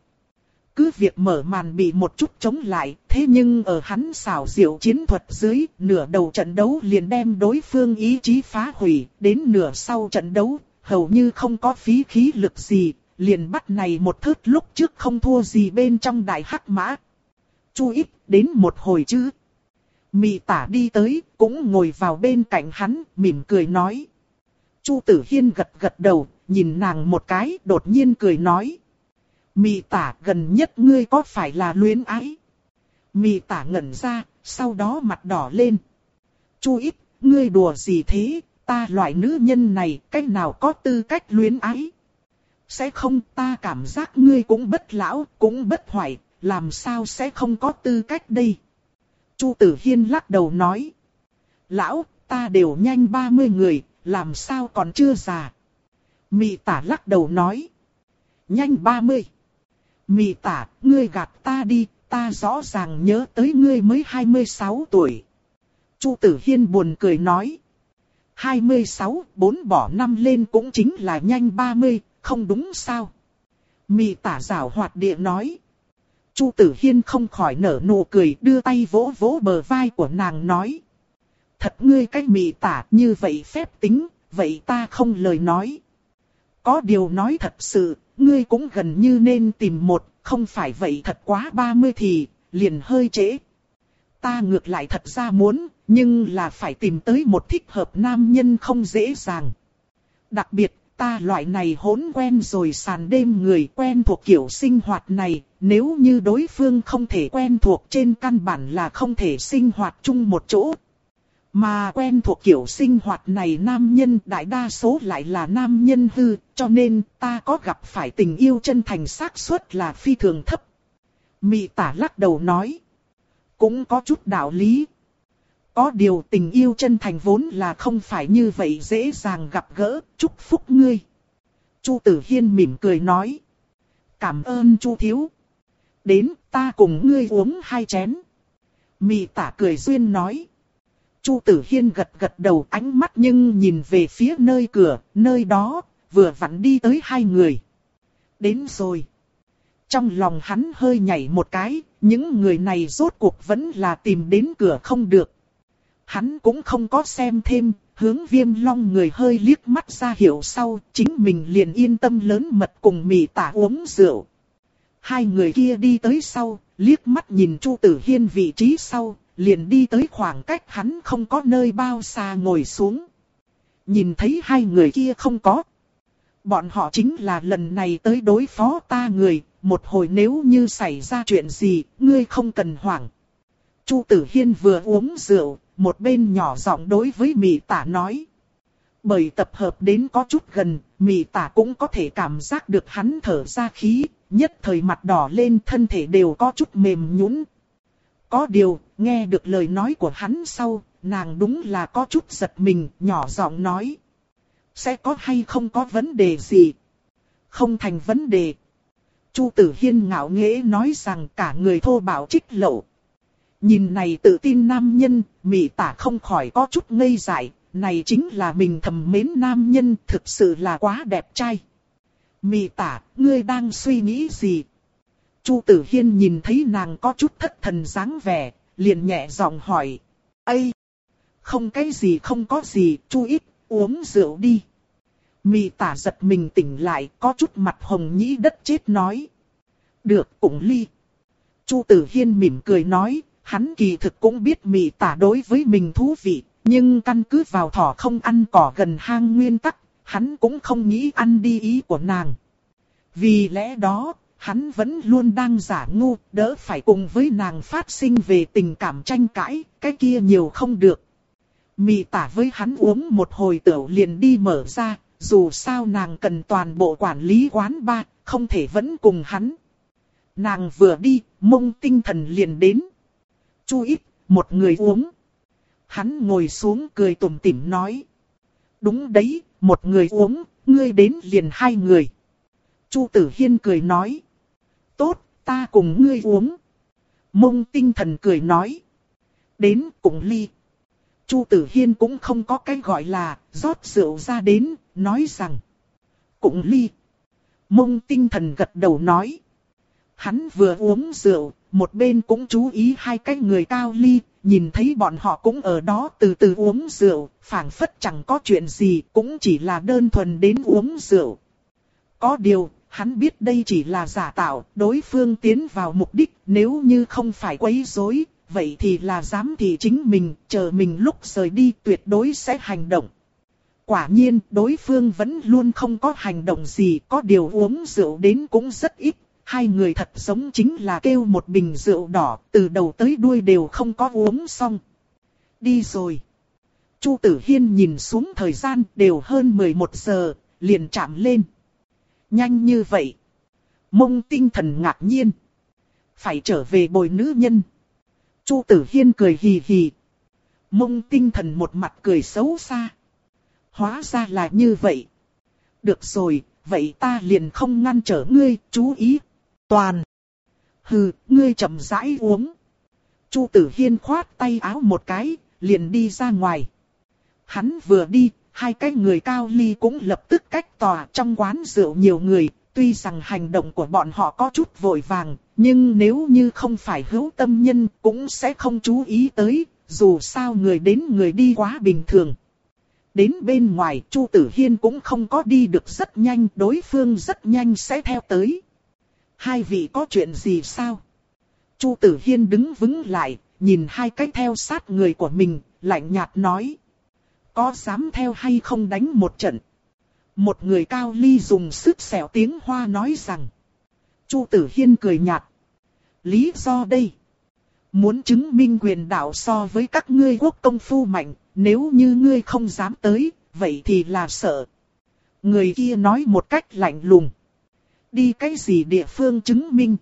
Cứ việc mở màn bị một chút chống lại, thế nhưng ở hắn xảo diệu chiến thuật dưới, nửa đầu trận đấu liền đem đối phương ý chí phá hủy, đến nửa sau trận đấu, hầu như không có phí khí lực gì, liền bắt này một thớt lúc trước không thua gì bên trong đại hắc mã. Chu ít, đến một hồi chứ. Mị Tả đi tới, cũng ngồi vào bên cạnh hắn, mỉm cười nói. Chu Tử Hiên gật gật đầu, nhìn nàng một cái, đột nhiên cười nói. Mị Tả, gần nhất ngươi có phải là luyến ái? Mị Tả ngẩn ra, sau đó mặt đỏ lên. Chu ít, ngươi đùa gì thế, ta loại nữ nhân này, cách nào có tư cách luyến ái? Sẽ không, ta cảm giác ngươi cũng bất lão, cũng bất hoại, làm sao sẽ không có tư cách đây? Chu Tử Hiên lắc đầu nói. Lão, ta đều nhanh ba mươi người, làm sao còn chưa già? Mị Tả lắc đầu nói. Nhanh ba mươi. Mị Tả, ngươi gạt ta đi, ta rõ ràng nhớ tới ngươi mới hai mươi sáu tuổi. Chu Tử Hiên buồn cười nói. hai mươi sáu, bốn bỏ năm lên cũng chính là nhanh ba mươi, không đúng sao? Mị Tả giảo hoạt địa nói. Chu Tử Hiên không khỏi nở nụ cười, đưa tay vỗ vỗ bờ vai của nàng nói. Thật ngươi cái Mị Tả, như vậy phép tính, vậy ta không lời nói. Có điều nói thật sự, ngươi cũng gần như nên tìm một, không phải vậy thật quá ba mươi thì, liền hơi trễ. Ta ngược lại thật ra muốn, nhưng là phải tìm tới một thích hợp nam nhân không dễ dàng. Đặc biệt, ta loại này hỗn quen rồi sàn đêm người quen thuộc kiểu sinh hoạt này, nếu như đối phương không thể quen thuộc trên căn bản là không thể sinh hoạt chung một chỗ. Mà quen thuộc kiểu sinh hoạt này nam nhân đại đa số lại là nam nhân hư, cho nên ta có gặp phải tình yêu chân thành xác suất là phi thường thấp. Mị Tả lắc đầu nói. Cũng có chút đạo lý. Có điều tình yêu chân thành vốn là không phải như vậy dễ dàng gặp gỡ, chúc phúc ngươi. Chu Tử Hiên mỉm cười nói. Cảm ơn Chu thiếu. Đến, ta cùng ngươi uống hai chén. Mị Tả cười duyên nói. Chu Tử Hiên gật gật đầu, ánh mắt nhưng nhìn về phía nơi cửa, nơi đó, vừa vặn đi tới hai người. Đến rồi. Trong lòng hắn hơi nhảy một cái, những người này rốt cuộc vẫn là tìm đến cửa không được. Hắn cũng không có xem thêm, hướng Viêm Long người hơi liếc mắt ra hiệu sau, chính mình liền yên tâm lớn mật cùng Mị Tả uống rượu. Hai người kia đi tới sau, liếc mắt nhìn Chu Tử Hiên vị trí sau, liền đi tới khoảng cách hắn không có nơi bao xa ngồi xuống. Nhìn thấy hai người kia không có. Bọn họ chính là lần này tới đối phó ta người, một hồi nếu như xảy ra chuyện gì, ngươi không cần hoảng. Chu Tử Hiên vừa uống rượu, một bên nhỏ giọng đối với Mị Tả nói. Bởi tập hợp đến có chút gần, Mị Tả cũng có thể cảm giác được hắn thở ra khí, nhất thời mặt đỏ lên, thân thể đều có chút mềm nhũn. Có điều, nghe được lời nói của hắn sau, nàng đúng là có chút giật mình, nhỏ giọng nói. Sẽ có hay không có vấn đề gì? Không thành vấn đề. Chu Tử Hiên ngạo nghễ nói rằng cả người thô bạo trích lậu. Nhìn này tự tin nam nhân, Mị Tả không khỏi có chút ngây dại, này chính là mình thầm mến nam nhân, thực sự là quá đẹp trai. Mị Tả, ngươi đang suy nghĩ gì? Chu Tử Hiên nhìn thấy nàng có chút thất thần dáng vẻ, liền nhẹ giọng hỏi. Ây! Không cái gì không có gì, Chu ít, uống rượu đi. Mị Tả giật mình tỉnh lại, có chút mặt hồng nhĩ đất chết nói. Được, cũng ly. Chu Tử Hiên mỉm cười nói, hắn kỳ thực cũng biết Mị Tả đối với mình thú vị, nhưng căn cứ vào thỏ không ăn cỏ gần hang nguyên tắc, hắn cũng không nghĩ ăn đi ý của nàng. Vì lẽ đó, hắn vẫn luôn đang giả ngu, đỡ phải cùng với nàng phát sinh về tình cảm tranh cãi, cái kia nhiều không được. Mị Tả với hắn uống một hồi tửu liền đi mở ra, dù sao nàng cần toàn bộ quản lý quán bar, không thể vẫn cùng hắn. Nàng vừa đi, Mông Tinh Thần liền đến. Chu ít, một người uống. Hắn ngồi xuống cười tủm tỉm nói. Đúng đấy, một người uống, ngươi đến liền hai người. Chu Tử Hiên cười nói. Tốt, ta cùng ngươi uống. Mông Tinh Thần cười nói. Đến cùng ly. Chu Tử Hiên cũng không có cái gọi là rót rượu ra đến, nói rằng. Cùng ly. Mông Tinh Thần gật đầu nói. Hắn vừa uống rượu, một bên cũng chú ý hai cái người cao ly, nhìn thấy bọn họ cũng ở đó từ từ uống rượu, phảng phất chẳng có chuyện gì, cũng chỉ là đơn thuần đến uống rượu. Có điều, hắn biết đây chỉ là giả tạo, đối phương tiến vào mục đích, nếu như không phải quấy rối, vậy thì là dám thì chính mình, chờ mình lúc rời đi tuyệt đối sẽ hành động. Quả nhiên, đối phương vẫn luôn không có hành động gì, có điều uống rượu đến cũng rất ít. Hai người thật giống chính là kêu một bình rượu đỏ, từ đầu tới đuôi đều không có uống xong. Đi rồi. Chu Tử Hiên nhìn xuống thời gian đều hơn mười một giờ, liền chạm lên. Nhanh như vậy. Mông Tinh Thần ngạc nhiên. Phải trở về bồi nữ nhân. Chu Tử Hiên cười hì hì. Mông Tinh Thần một mặt cười xấu xa. Hóa ra là như vậy. Được rồi, vậy ta liền không ngăn trở ngươi, chú ý. Toàn. Hừ, ngươi chậm rãi uống. Chu Tử Hiên khoát tay áo một cái, liền đi ra ngoài. Hắn vừa đi, hai cái người cao ly cũng lập tức cách tòa. Trong quán rượu nhiều người, tuy rằng hành động của bọn họ có chút vội vàng, nhưng nếu như không phải hữu tâm nhân cũng sẽ không chú ý tới, dù sao người đến người đi quá bình thường. Đến bên ngoài, Chu Tử Hiên cũng không có đi được rất nhanh, đối phương rất nhanh sẽ theo tới. Hai vị có chuyện gì sao? Chu Tử Hiên đứng vững lại, nhìn hai cái theo sát người của mình, lạnh nhạt nói. Có dám theo hay không đánh một trận? Một người cao ly dùng sức xẻo tiếng Hoa nói rằng. Chu Tử Hiên cười nhạt. Lý do đây? Muốn chứng minh quyền đạo so với các ngươi quốc công phu mạnh, nếu như ngươi không dám tới, vậy thì là sợ. Người kia nói một cách lạnh lùng. Đi cái gì địa phương chứng minh?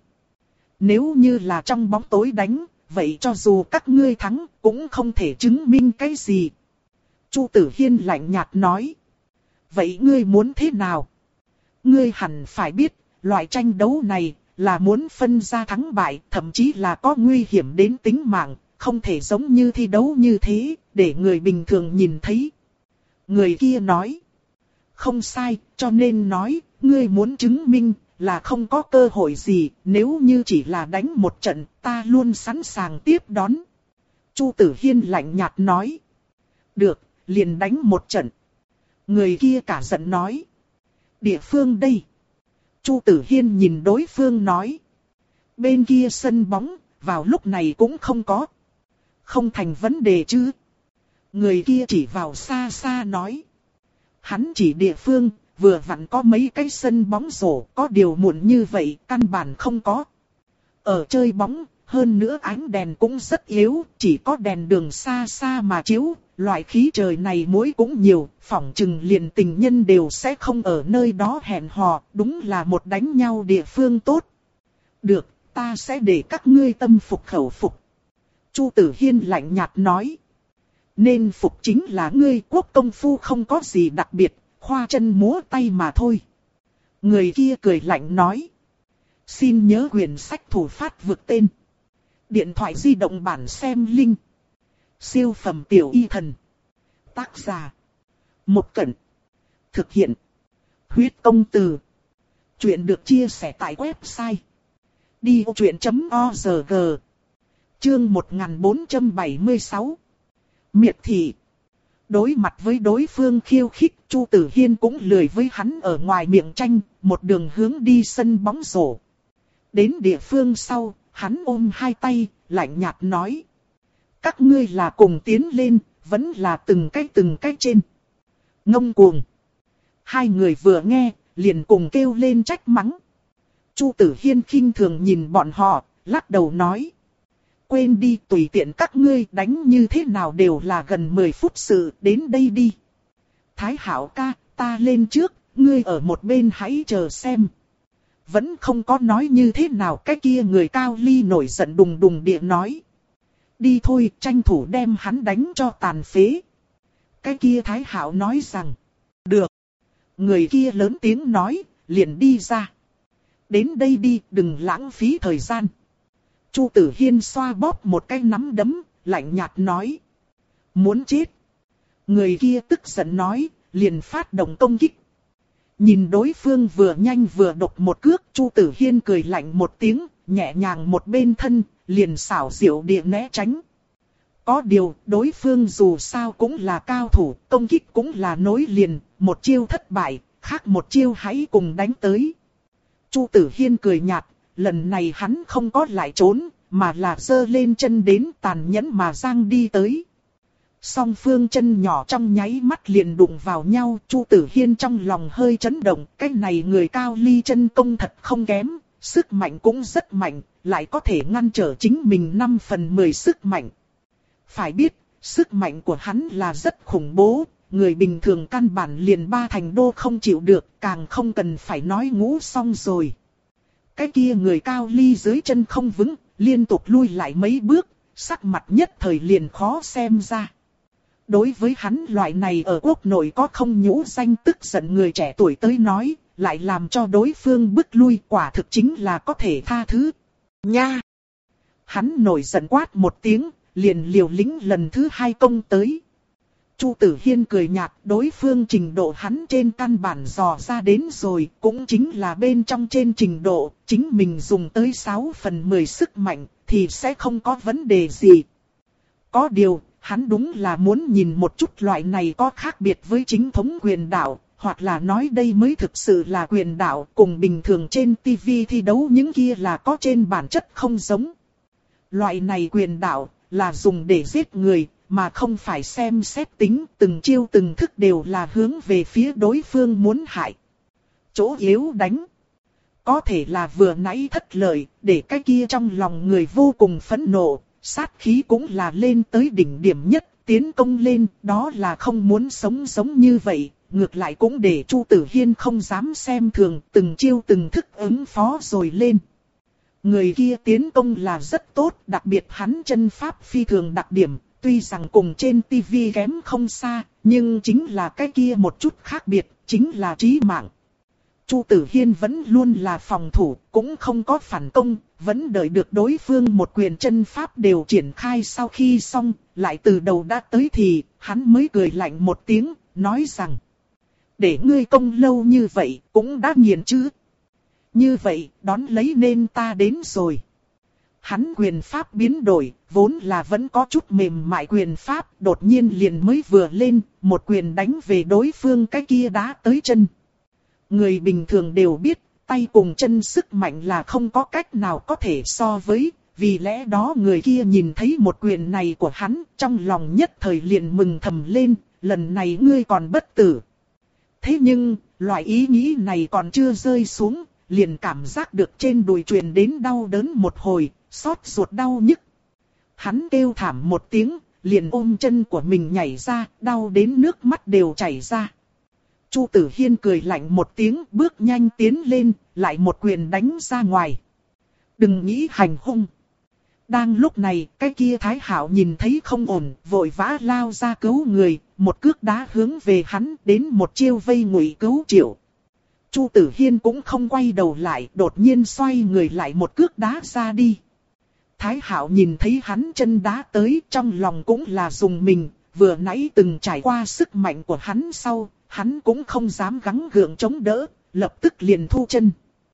Nếu như là trong bóng tối đánh, vậy cho dù các ngươi thắng, cũng không thể chứng minh cái gì. Chu Tử Hiên lạnh nhạt nói. Vậy ngươi muốn thế nào? Ngươi hẳn phải biết, loại tranh đấu này là muốn phân ra thắng bại, thậm chí là có nguy hiểm đến tính mạng, không thể giống như thi đấu như thế, để người bình thường nhìn thấy. Người kia nói. Không sai, cho nên nói, ngươi muốn chứng minh là không có cơ hội gì, nếu như chỉ là đánh một trận, ta luôn sẵn sàng tiếp đón. Chu Tử Hiên lạnh nhạt nói. Được, liền đánh một trận. Người kia cả giận nói. Địa phương đây. Chu Tử Hiên nhìn đối phương nói. Bên kia sân bóng, vào lúc này cũng không có. Không thành vấn đề chứ. Người kia chỉ vào xa xa nói. Hắn chỉ địa phương, vừa vặn có mấy cái sân bóng rổ, có điều muộn như vậy, căn bản không có. Ở chơi bóng, hơn nữa ánh đèn cũng rất yếu, chỉ có đèn đường xa xa mà chiếu, loại khí trời này muỗi cũng nhiều, phỏng chừng liền tình nhân đều sẽ không ở nơi đó hẹn hò, đúng là một đánh nhau địa phương tốt. Được, ta sẽ để các ngươi tâm phục khẩu phục. Chu Tử Hiên lạnh nhạt nói. Nên phục chính là ngươi, quốc công phu không có gì đặc biệt, khoa chân múa tay mà thôi. Người kia cười lạnh nói. Xin nhớ quyển sách thủ phát vượt tên. Điện thoại di động bản xem link. Siêu phẩm tiểu y thần. Tác giả. Một Cẩn. Thực hiện. Huyết công từ. Chuyện được chia sẻ tại website. đi ô chuyện chấm org. Chương một nghìn bốn trăm bảy mươi sáu. Miệt thị. Đối mặt với đối phương khiêu khích, Chu Tử Hiên cũng lười với hắn ở ngoài miệng tranh, một đường hướng đi sân bóng rổ. Đến địa phương sau, hắn ôm hai tay, lạnh nhạt nói. Các ngươi là cùng tiến lên, vẫn là từng cái từng cái trên. Ngông cuồng. Hai người vừa nghe, liền cùng kêu lên trách mắng. Chu Tử Hiên khinh thường nhìn bọn họ, lắc đầu nói. Quên đi, tùy tiện các ngươi, đánh như thế nào đều là gần mười phút sự, đến đây đi. Thái Hảo ca, ta lên trước, ngươi ở một bên hãy chờ xem. Vẫn không có nói như thế nào, cái kia người Cao Ly nổi giận đùng đùng địa nói. Đi thôi, tranh thủ đem hắn đánh cho tàn phế. Cái kia Thái Hạo nói rằng, được. Người kia lớn tiếng nói, liền đi ra. Đến đây đi, đừng lãng phí thời gian. Chu Tử Hiên xoa bóp một cái nắm đấm, lạnh nhạt nói. Muốn chết. Người kia tức giận nói, liền phát động công kích. Nhìn đối phương vừa nhanh vừa độc một cước, Chu Tử Hiên cười lạnh một tiếng, nhẹ nhàng một bên thân, liền xảo diệu địa né tránh. Có điều, đối phương dù sao cũng là cao thủ, công kích cũng là nối liền, một chiêu thất bại, khác một chiêu hãy cùng đánh tới. Chu Tử Hiên cười nhạt, lần này hắn không có lại trốn, mà là giơ lên chân đến tàn nhẫn mà giang đi tới. Song phương chân nhỏ trong nháy mắt liền đụng vào nhau, Chu Tử Hiên trong lòng hơi chấn động, cái này người Cao Ly chân công thật không kém, sức mạnh cũng rất mạnh, lại có thể ngăn trở chính mình năm phần mười sức mạnh. Phải biết, sức mạnh của hắn là rất khủng bố, người bình thường căn bản liền ba thành đô không chịu được, càng không cần phải nói ngũ xong rồi. Cái kia người Cao Ly dưới chân không vững, liên tục lui lại mấy bước, sắc mặt nhất thời liền khó xem ra. Đối với hắn loại này ở quốc nội có không nhũ danh tức giận người trẻ tuổi tới nói, lại làm cho đối phương bước lui, quả thực chính là có thể tha thứ. Nha! Hắn nổi giận quát một tiếng, liền liều lĩnh lần thứ hai công tới. Chu Tử Hiên cười nhạt, đối phương trình độ hắn trên căn bản dò ra đến rồi, cũng chính là bên trong trên trình độ, chính mình dùng tới sáu phần mười sức mạnh, thì sẽ không có vấn đề gì. Có điều, hắn đúng là muốn nhìn một chút loại này có khác biệt với chính thống quyền đạo, hoặc là nói đây mới thực sự là quyền đạo, cùng bình thường trên tivi thi đấu những kia là có trên bản chất không giống. Loại này quyền đạo là dùng để giết người, mà không phải xem xét tính, từng chiêu từng thức đều là hướng về phía đối phương muốn hại. Chỗ yếu đánh. Có thể là vừa nãy thất lợi, để cái kia trong lòng người vô cùng phẫn nộ, sát khí cũng là lên tới đỉnh điểm nhất, tiến công lên, đó là không muốn sống giống như vậy, ngược lại cũng để Chu Tử Hiên không dám xem thường, từng chiêu từng thức ứng phó rồi lên. Người kia tiến công là rất tốt, đặc biệt hắn chân pháp phi thường đặc điểm, tuy rằng cùng trên tivi kém không xa, nhưng chính là cái kia một chút khác biệt, chính là chí mạng. Chu Tử Hiên vẫn luôn là phòng thủ, cũng không có phản công, vẫn đợi được đối phương một quyền chân pháp đều triển khai sau khi xong, lại từ đầu đã tới thì, hắn mới cười lạnh một tiếng, nói rằng: để ngươi công lâu như vậy, cũng đã nghiền chứ. Như vậy, đón lấy nên ta đến rồi. Hắn quyền pháp biến đổi, vốn là vẫn có chút mềm mại quyền pháp, đột nhiên liền mới vừa lên, một quyền đánh về đối phương cái kia đá tới chân. Người bình thường đều biết, tay cùng chân sức mạnh là không có cách nào có thể so với, vì lẽ đó người kia nhìn thấy một quyền này của hắn, trong lòng nhất thời liền mừng thầm lên, lần này ngươi còn bất tử. Thế nhưng, loại ý nghĩ này còn chưa rơi xuống, liền cảm giác được trên đùi truyền đến đau đớn một hồi, xót ruột đau nhức. Hắn kêu thảm một tiếng, liền ôm chân của mình nhảy ra, đau đến nước mắt đều chảy ra. Chu Tử Hiên cười lạnh một tiếng, bước nhanh tiến lên, lại một quyền đánh ra ngoài. Đừng nghĩ hành hung. Đang lúc này, cái kia Thái Hạo nhìn thấy không ổn, vội vã lao ra cứu người, một cước đá hướng về hắn, đến một chiêu vây ngụy cứu Triệu. Chu Tử Hiên cũng không quay đầu lại, đột nhiên xoay người lại một cước đá ra đi. Thái Hạo nhìn thấy hắn chân đá tới, trong lòng cũng là dùng mình, vừa nãy từng trải qua sức mạnh của hắn sau, hắn cũng không dám gắng gượng chống đỡ, lập tức liền thu chân.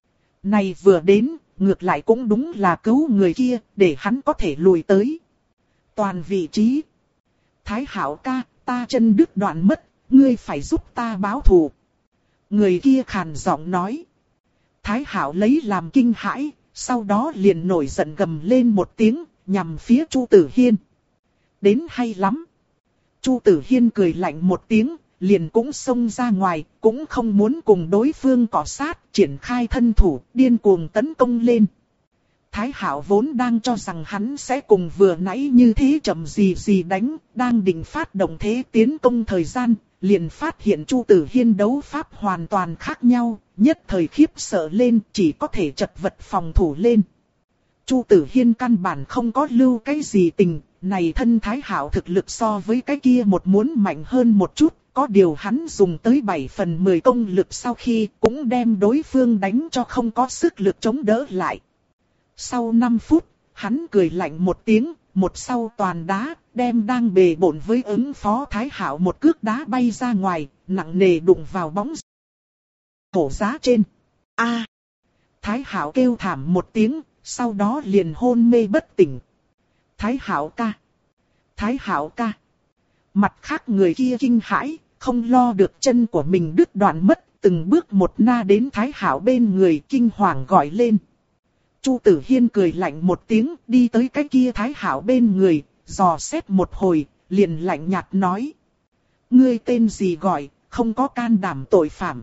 Này vừa đến, ngược lại cũng đúng là cứu người kia, để hắn có thể lùi tới. Toàn vị trí. Thái Hạo ca, ta chân đứt đoạn mất, ngươi phải giúp ta báo thù. Người kia khàn giọng nói. Thái Hạo lấy làm kinh hãi, sau đó liền nổi giận gầm lên một tiếng, nhằm phía Chu Tử Hiên. Đến hay lắm. Chu Tử Hiên cười lạnh một tiếng, liền cũng xông ra ngoài, cũng không muốn cùng đối phương cọ sát, triển khai thân thủ, điên cuồng tấn công lên. Thái Hạo vốn đang cho rằng hắn sẽ cùng vừa nãy như thế chậm gì gì đánh, đang định phát động thế tiến công thời gian, liền phát hiện Chu Tử Hiên đấu pháp hoàn toàn khác nhau, nhất thời khiếp sợ lên, chỉ có thể chật vật phòng thủ lên. Chu Tử Hiên căn bản không có lưu cái gì tình, này thân Thái Hạo thực lực so với cái kia một muốn mạnh hơn một chút, có điều hắn dùng tới bảy phần mười công lực sau khi cũng đem đối phương đánh cho không có sức lực chống đỡ lại. Sau năm phút, hắn cười lạnh một tiếng, một sau toàn đá, đem đang bề bộn với ứng phó Thái Hạo một cước đá bay ra ngoài, nặng nề đụng vào bóng hổ giá trên. A! Thái Hạo kêu thảm một tiếng, sau đó liền hôn mê bất tỉnh. Thái Hạo ca! Thái Hạo ca! Mặt khác người kia kinh hãi, không lo được chân của mình đứt đoạn mất, từng bước một na đến Thái Hạo bên người kinh hoàng gọi lên. Chu Tử Hiên cười lạnh một tiếng, đi tới cái kia Thái Hạo bên người, dò xét một hồi, liền lạnh nhạt nói. Ngươi tên gì gọi, không có can đảm tội phạm.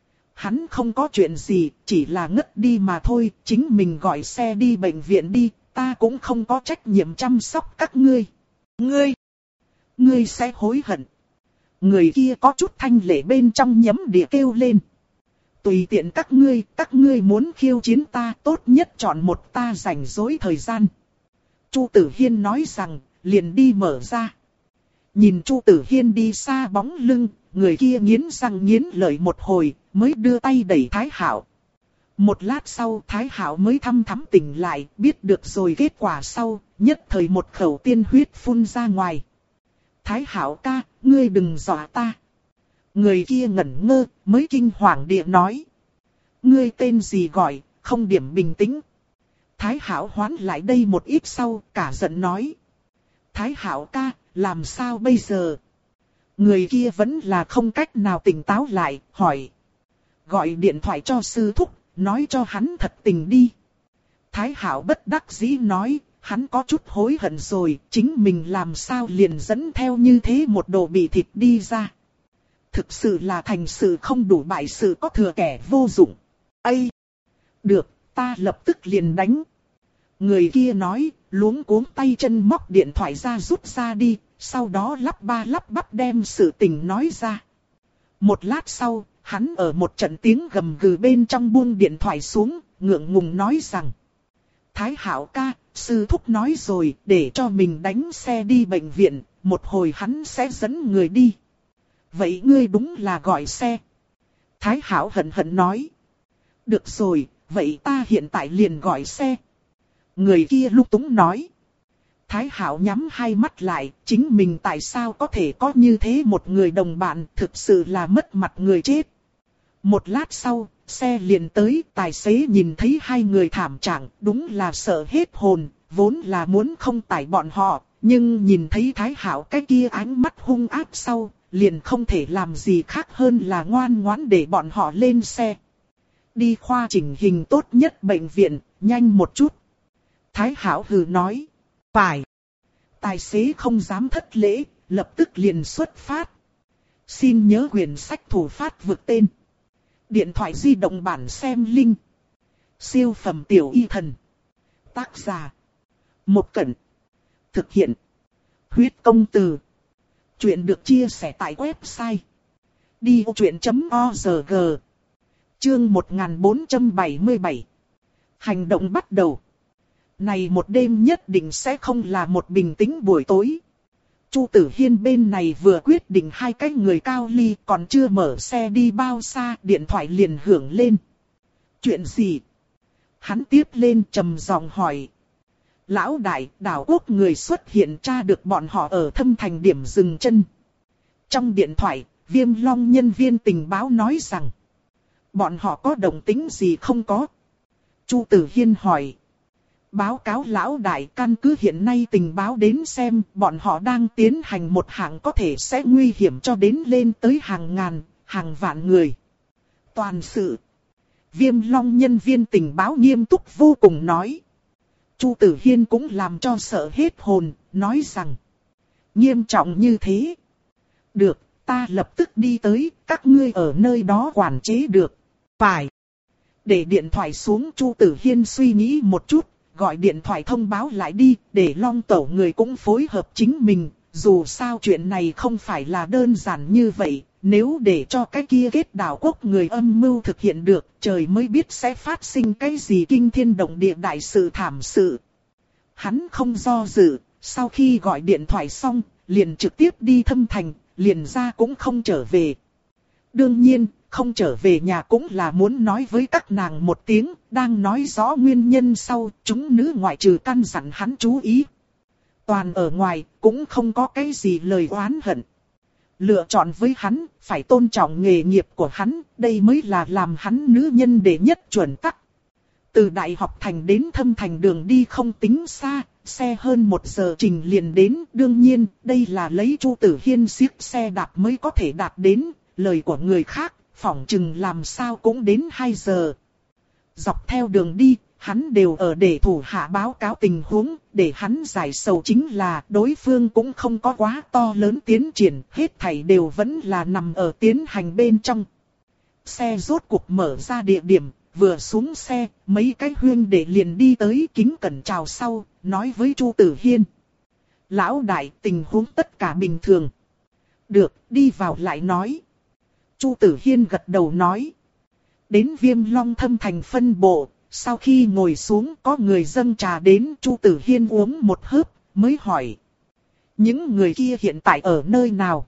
Hắn không có chuyện gì, chỉ là ngất đi mà thôi, chính mình gọi xe đi bệnh viện đi, ta cũng không có trách nhiệm chăm sóc các ngươi. Ngươi, ngươi sẽ hối hận. Người kia có chút thanh lệ bên trong nhấm địa kêu lên. Tùy tiện các ngươi, các ngươi muốn khiêu chiến ta, tốt nhất chọn một ta rảnh rỗi thời gian. Chu Tử Hiên nói rằng, liền đi mở ra. Nhìn Chu Tử Hiên đi xa bóng lưng, người kia nghiến răng nghiến lợi một hồi, mới đưa tay đẩy Thái Hạo. Một lát sau Thái Hạo mới thăm thắm tỉnh lại, biết được rồi kết quả sau, nhất thời một khẩu tiên huyết phun ra ngoài. Thái Hạo ca, ngươi đừng dọa ta. Người kia ngẩn ngơ, mới kinh hoàng địa nói. Ngươi tên gì gọi, không điểm bình tĩnh. Thái Hạo hoán lại đây một ít sau, cả giận nói. Thái Hạo ca, làm sao bây giờ? Người kia vẫn là không cách nào tỉnh táo lại, hỏi. Gọi điện thoại cho sư thúc, nói cho hắn thật tình đi. Thái Hạo bất đắc dĩ nói, hắn có chút hối hận rồi, chính mình làm sao liền dẫn theo như thế một đồ bị thịt đi ra. Thực sự là thành sự không đủ bại sự có thừa kẻ vô dụng. Ây! Được, ta lập tức liền đánh. Người kia nói, luống cuống tay chân móc điện thoại ra rút ra đi, sau đó lắp ba lắp bắp đem sự tình nói ra. Một lát sau, hắn ở một trận tiếng gầm gừ bên trong buông điện thoại xuống, ngượng ngùng nói rằng. Thái Hạo ca, sư thúc nói rồi, để cho mình đánh xe đi bệnh viện, một hồi hắn sẽ dẫn người đi. Vậy ngươi đúng là gọi xe. Thái Hạo hận hận nói. Được rồi, vậy ta hiện tại liền gọi xe. Người kia lúc túng nói. Thái Hạo nhắm hai mắt lại, chính mình tại sao có thể có như thế một người đồng bạn, thực sự là mất mặt người chết. Một lát sau, xe liền tới, tài xế nhìn thấy hai người thảm trạng, đúng là sợ hết hồn, vốn là muốn không tải bọn họ, nhưng nhìn thấy Thái Hạo cái kia ánh mắt hung ác sau, liền không thể làm gì khác hơn là ngoan ngoãn để bọn họ lên xe. Đi khoa chỉnh hình tốt nhất bệnh viện, nhanh một chút. Thái Hạo hừ nói. Phải. Tài xế không dám thất lễ, lập tức liền xuất phát. Xin nhớ quyển sách thủ phát vượt tên. Điện thoại di động bản xem link. Siêu phẩm tiểu y thần. Tác giả. Một Cẩn. Thực hiện. Huyết công từ. Chuyện được chia sẻ tại website. đi ô chuyện chấm org. Chương một nghìn bốn trăm bảy mươi bảy. Hành động bắt đầu. Này một đêm nhất định sẽ không là một bình tĩnh buổi tối. Chu Tử Hiên bên này vừa quyết định hai cái người cao ly, còn chưa mở xe đi bao xa, điện thoại liền hưởng lên. Chuyện gì? Hắn tiếp lên trầm giọng hỏi. Lão đại, đảo quốc người xuất hiện tra được bọn họ ở thâm thành điểm dừng chân. Trong điện thoại, Viêm Long nhân viên tình báo nói rằng. Bọn họ có động tĩnh gì không có? Chu Tử Hiên hỏi. Báo cáo lão đại, căn cứ hiện nay tình báo đến xem, bọn họ đang tiến hành một hạng có thể sẽ nguy hiểm cho đến lên tới hàng ngàn, hàng vạn người. Toàn sự. Viêm Long nhân viên tình báo nghiêm túc vô cùng nói. Chu Tử Hiên cũng làm cho sợ hết hồn, nói rằng. Nghiêm trọng như thế. Được, ta lập tức đi tới, các ngươi ở nơi đó quản chế được. Phải. Để điện thoại xuống, Chu Tử Hiên suy nghĩ một chút. Gọi điện thoại thông báo lại đi, để Long Tẩu người cũng phối hợp chính mình, dù sao chuyện này không phải là đơn giản như vậy, nếu để cho cái kia kết đảo quốc người âm mưu thực hiện được, trời mới biết sẽ phát sinh cái gì kinh thiên động địa đại sự thảm sự. Hắn không do dự, sau khi gọi điện thoại xong, liền trực tiếp đi Thâm Thành, liền ra cũng không trở về. Đương nhiên, không trở về nhà cũng là muốn nói với các nàng một tiếng, đang nói rõ nguyên nhân sau, chúng nữ ngoại trừ căn dặn hắn chú ý. Toàn ở ngoài, cũng không có cái gì lời oán hận. Lựa chọn với hắn, phải tôn trọng nghề nghiệp của hắn, đây mới là làm hắn nữ nhân đệ nhất chuẩn tắc. Từ Đại học Thành đến Thâm Thành đường đi không tính xa, xe hơn một giờ trình liền đến. Đương nhiên, đây là lấy Chu Tử Hiên xiếc xe đạp mới có thể đạt đến, lời của người khác, phỏng chừng làm sao cũng đến hai giờ. Dọc theo đường đi, hắn đều ở để thủ hạ báo cáo tình huống, để hắn giải sầu chính là đối phương cũng không có quá to lớn tiến triển, hết thảy đều vẫn là nằm ở tiến hành bên trong. Xe rốt cuộc mở ra địa điểm, vừa xuống xe, mấy cái huyên đệ liền đi tới kính cẩn chào sau, nói với Chu Tử Hiên. Lão đại, tình huống tất cả bình thường. Được, đi vào lại nói. Chu Tử Hiên gật đầu nói. Đến Viêm Long Thâm Thành phân bộ, sau khi ngồi xuống có người dâng trà đến, Chu Tử Hiên uống một hớp, mới hỏi. Những người kia hiện tại ở nơi nào?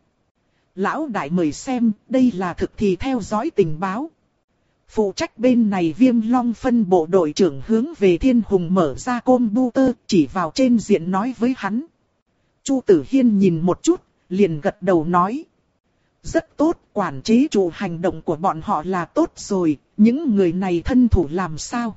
Lão đại mời xem, đây là thực thì theo dõi tình báo. Phụ trách bên này Viêm Long phân bộ đội trưởng hướng về Thiên Hùng mở ra computer, chỉ vào trên diện nói với hắn. Chu Tử Hiên nhìn một chút, liền gật đầu nói. Rất tốt, quản chế chủ hành động của bọn họ là tốt rồi, những người này thân thủ làm sao?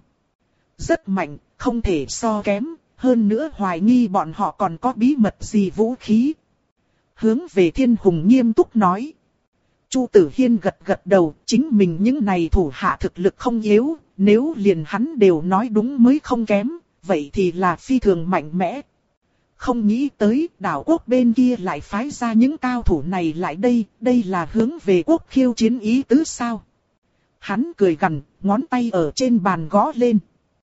Rất mạnh, không thể so kém, hơn nữa hoài nghi bọn họ còn có bí mật gì vũ khí. Hướng về Thiên Hùng nghiêm túc nói. Chu Tử Hiên gật gật đầu, chính mình những này thủ hạ thực lực không yếu, nếu liền hắn đều nói đúng mới không kém, vậy thì là phi thường mạnh mẽ. Không nghĩ tới đảo quốc bên kia lại phái ra những cao thủ này lại đây, đây là hướng về quốc khiêu chiến ý tứ sao? Hắn cười gằn, ngón tay ở trên bàn gõ lên.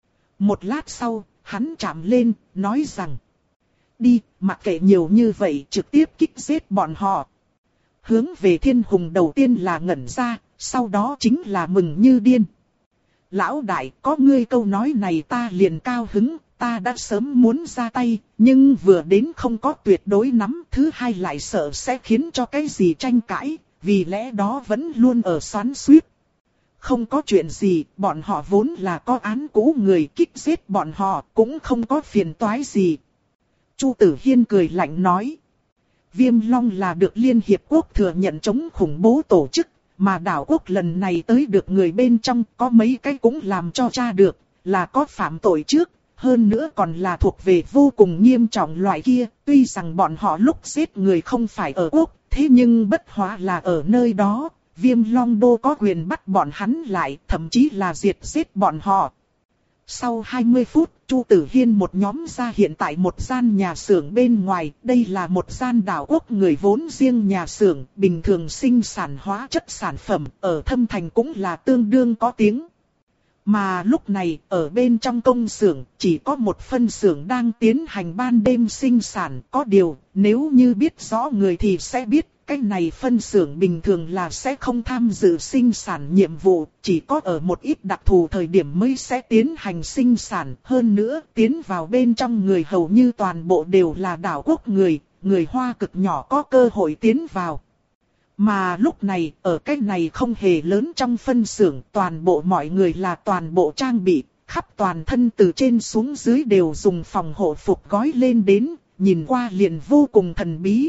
Một lát sau, hắn chạm lên, nói rằng. Đi, mặc kệ nhiều như vậy, trực tiếp kích giết bọn họ. Hướng về Thiên Hùng đầu tiên là ngẩn ra, sau đó chính là mừng như điên. Lão đại, có ngươi câu nói này ta liền cao hứng, ta đã sớm muốn ra tay, nhưng vừa đến không có tuyệt đối nắm, thứ hai lại sợ sẽ khiến cho cái gì tranh cãi, vì lẽ đó vẫn luôn ở xoắn xuýt. Không có chuyện gì, bọn họ vốn là có án cũ người, kích giết bọn họ cũng không có phiền toái gì. Chu Tử Hiên cười lạnh nói. Viêm Long là được Liên Hiệp Quốc thừa nhận chống khủng bố tổ chức, mà đảo quốc lần này tới được người bên trong có mấy cái cũng làm cho tra được, là có phạm tội trước, hơn nữa còn là thuộc về vô cùng nghiêm trọng loại kia, tuy rằng bọn họ lúc giết người không phải ở quốc, thế nhưng bất hóa là ở nơi đó, Viêm Long Đô có quyền bắt bọn hắn lại, thậm chí là diệt giết bọn họ. Sau hai mươi phút, Chu Tử Hiên một nhóm ra hiện tại một gian nhà xưởng bên ngoài, đây là một gian đảo quốc người vốn riêng nhà xưởng, bình thường sinh sản hóa chất sản phẩm, ở Thâm Thành cũng là tương đương có tiếng. Mà lúc này, ở bên trong công xưởng, chỉ có một phân xưởng đang tiến hành ban đêm sinh sản, có điều, nếu như biết rõ người thì sẽ biết. Cái này phân xưởng bình thường là sẽ không tham dự sinh sản nhiệm vụ, chỉ có ở một ít đặc thù thời điểm mới sẽ tiến hành sinh sản. Hơn nữa, tiến vào bên trong người hầu như toàn bộ đều là đảo quốc người, người Hoa cực nhỏ có cơ hội tiến vào. Mà lúc này, ở cái này không hề lớn trong phân xưởng, toàn bộ mọi người là toàn bộ trang bị, khắp toàn thân từ trên xuống dưới đều dùng phòng hộ phục gói lên đến, nhìn qua liền vô cùng thần bí.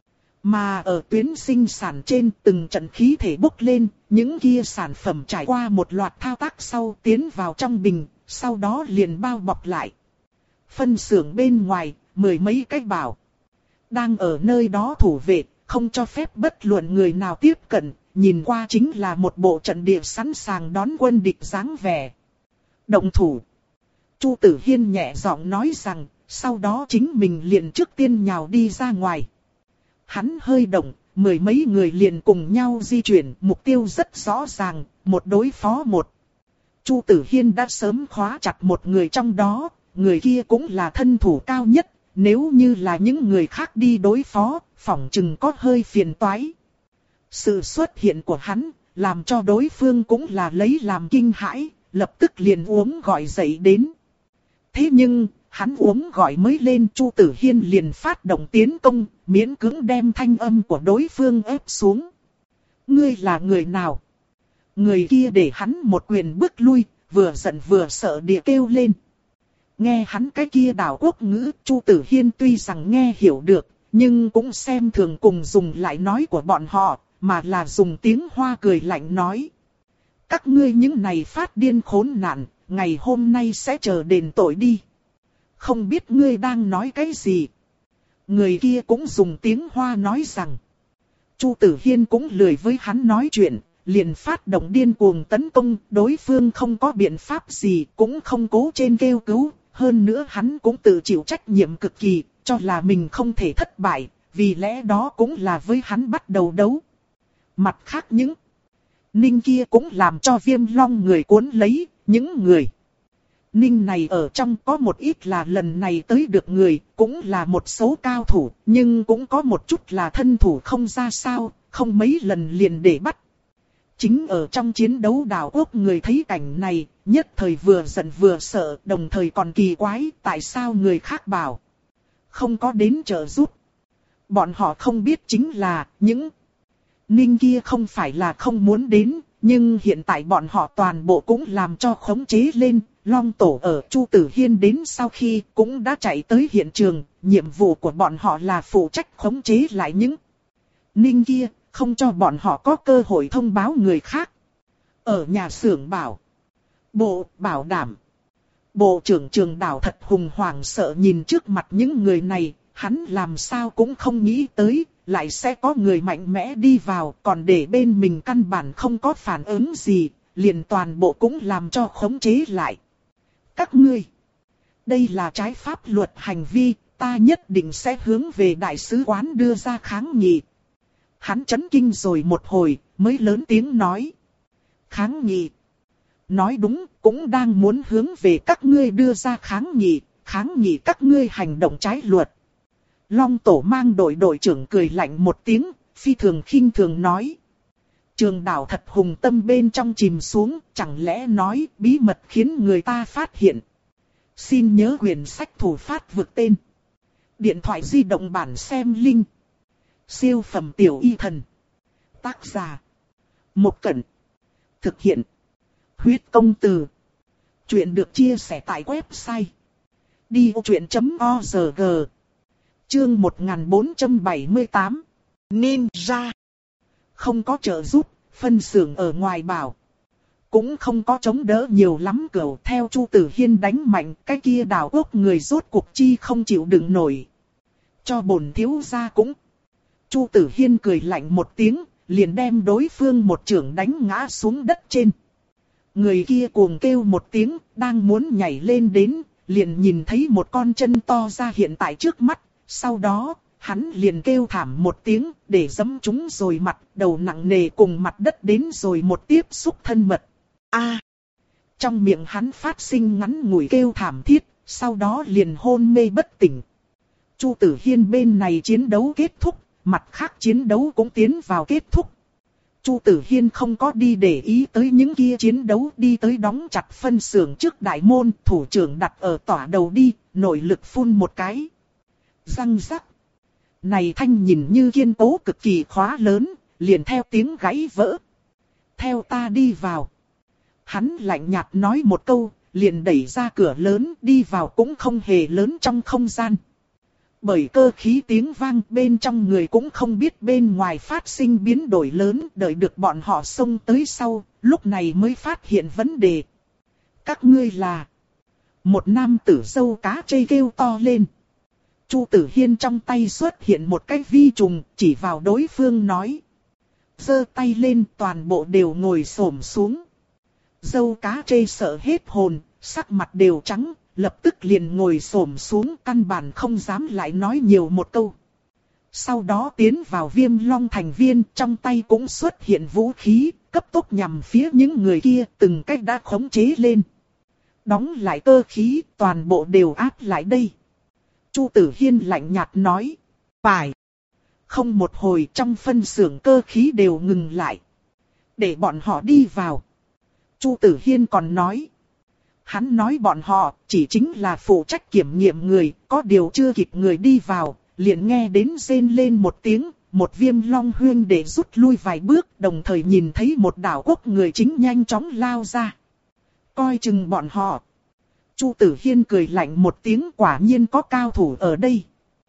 Mà ở tuyến sinh sản trên từng trận khí thể bốc lên, những kia sản phẩm trải qua một loạt thao tác sau tiến vào trong bình, sau đó liền bao bọc lại. Phân xưởng bên ngoài, mười mấy cái bảo đang ở nơi đó thủ vệ, không cho phép bất luận người nào tiếp cận, nhìn qua chính là một bộ trận địa sẵn sàng đón quân địch dáng vẻ. Động thủ. Chu Tử Hiên nhẹ giọng nói rằng, sau đó chính mình liền trước tiên nhào đi ra ngoài. Hắn hơi động, mười mấy người liền cùng nhau di chuyển, mục tiêu rất rõ ràng, một đối phó một. Chu Tử Hiên đã sớm khóa chặt một người trong đó, người kia cũng là thân thủ cao nhất, nếu như là những người khác đi đối phó, phỏng chừng có hơi phiền toái. Sự xuất hiện của hắn, làm cho đối phương cũng là lấy làm kinh hãi, lập tức liền uống gọi dậy đến. Thế nhưng, hắn uống gọi mới lên, Chu Tử Hiên liền phát động tiến công, miễn cưỡng đem thanh âm của đối phương ép xuống. Ngươi là người nào? Người kia để hắn một quyền bước lui, vừa giận vừa sợ địa kêu lên. Nghe hắn cái kia đảo quốc ngữ, Chu Tử Hiên tuy rằng nghe hiểu được, nhưng cũng xem thường cùng dùng lại nói của bọn họ, mà là dùng tiếng Hoa cười lạnh nói. Các ngươi những này phát điên khốn nạn, ngày hôm nay sẽ chờ đền tội đi. Không biết ngươi đang nói cái gì? Người kia cũng dùng tiếng Hoa nói rằng. Chu Tử Hiên cũng lười với hắn nói chuyện, liền phát động điên cuồng tấn công, đối phương không có biện pháp gì, cũng không cố trên kêu cứu, hơn nữa hắn cũng tự chịu trách nhiệm cực kỳ, cho là mình không thể thất bại, vì lẽ đó cũng là với hắn bắt đầu đấu. Mặt khác những Ninh kia cũng làm cho Viêm Long người cuốn lấy, những người Ninh này ở trong có một ít là lần này tới được người, cũng là một số cao thủ, nhưng cũng có một chút là thân thủ không ra sao, không mấy lần liền để bắt. Chính ở trong chiến đấu đảo quốc người thấy cảnh này, nhất thời vừa giận vừa sợ, đồng thời còn kỳ quái tại sao người khác bảo không có đến trợ giúp. Bọn họ không biết chính là những Ninh kia không phải là không muốn đến, nhưng hiện tại bọn họ toàn bộ cũng làm cho khống chế lên. Long Tổ ở Chu Tử Hiên đến sau khi cũng đã chạy tới hiện trường, nhiệm vụ của bọn họ là phụ trách khống chế lại những Ninh kia, không cho bọn họ có cơ hội thông báo người khác. Ở nhà xưởng bảo Bộ bảo đảm. Bộ trưởng Trường Đảo thật hùng hoảng sợ nhìn trước mặt những người này, hắn làm sao cũng không nghĩ tới, lại sẽ có người mạnh mẽ đi vào, còn để bên mình căn bản không có phản ứng gì, liền toàn bộ cũng làm cho khống chế lại. Các ngươi, đây là trái pháp luật hành vi, ta nhất định sẽ hướng về đại sứ quán đưa ra kháng nghị. Hắn chấn kinh rồi một hồi, mới lớn tiếng nói. Kháng nghị. Nói đúng, cũng đang muốn hướng về các ngươi đưa ra kháng nghị, kháng nghị các ngươi hành động trái luật. Long Tổ mang đội đội trưởng cười lạnh một tiếng, phi thường khinh thường nói. Trường Đảo thật hùng tâm bên trong chìm xuống, chẳng lẽ nói bí mật khiến người ta phát hiện. Xin nhớ quyển sách thủ phát vực tên. Điện thoại di động bản xem link. Siêu phẩm tiểu y thần. Tác giả. Một Cẩn. Thực hiện. Huyết công từ. Chuyện được chia sẻ tại website. đi vô chuyện chấm org. Chương một nghìn bốn trăm bảy mươi tám. Ninja. Không có trợ giúp, phân xưởng ở ngoài bảo. Cũng không có chống đỡ nhiều lắm cửu. Theo Chu Tử Hiên đánh mạnh, cái kia đảo quốc người rốt cuộc chi không chịu đựng nổi. Cho bổn thiếu gia cũng. Chu Tử Hiên cười lạnh một tiếng, liền đem đối phương một chưởng đánh ngã xuống đất trên. Người kia cuồng kêu một tiếng, đang muốn nhảy lên đến, liền nhìn thấy một con chân to ra hiện tại trước mắt. Sau đó, hắn liền kêu thảm một tiếng, để giẫm chúng rồi mặt, đầu nặng nề cùng mặt đất đến rồi một tiếp xúc thân mật. A! Trong miệng hắn phát sinh ngắn ngủi kêu thảm thiết, sau đó liền hôn mê bất tỉnh. Chu Tử Hiên bên này chiến đấu kết thúc, mặt khác chiến đấu cũng tiến vào kết thúc. Chu Tử Hiên không có đi để ý tới những kia chiến đấu, đi tới đóng chặt phân xưởng trước đại môn, thủ trưởng đặt ở tỏa đầu đi, nội lực phun một cái. Răng rắc. Này thanh nhìn như kiên cố cực kỳ khóa lớn, liền theo tiếng gãy vỡ. Theo ta đi vào. Hắn lạnh nhạt nói một câu, liền đẩy ra cửa lớn, đi vào cũng không hề lớn trong không gian. Bởi cơ khí tiếng vang, bên trong người cũng không biết bên ngoài phát sinh biến đổi lớn, đợi được bọn họ xông tới sau, lúc này mới phát hiện vấn đề. Các ngươi là... Một nam tử râu cá trây kêu to lên. Chu Tử Hiên trong tay xuất hiện một cái vi trùng, chỉ vào đối phương nói. Giơ tay lên, toàn bộ đều ngồi xổm xuống. Râu cá trây sợ hết hồn, sắc mặt đều trắng, lập tức liền ngồi xổm xuống, căn bản không dám lại nói nhiều một câu. Sau đó tiến vào Viêm Long thành viên, trong tay cũng xuất hiện vũ khí, cấp tốc nhằm phía những người kia, từng cách đã khống chế lên. Đóng lại cơ khí, toàn bộ đều áp lại đây. Chu Tử Hiên lạnh nhạt nói. Phải. không một hồi trong phân xưởng cơ khí đều ngừng lại. Để bọn họ đi vào. Chu Tử Hiên còn nói. Hắn nói bọn họ chỉ chính là phụ trách kiểm nghiệm người, có điều chưa kịp người đi vào, liền nghe đến rên lên một tiếng, một Viêm Long huyên để rút lui vài bước, đồng thời nhìn thấy một đạo quốc người chính nhanh chóng lao ra. Coi chừng bọn họ. Chu Tử Hiên cười lạnh một tiếng, quả nhiên có cao thủ ở đây.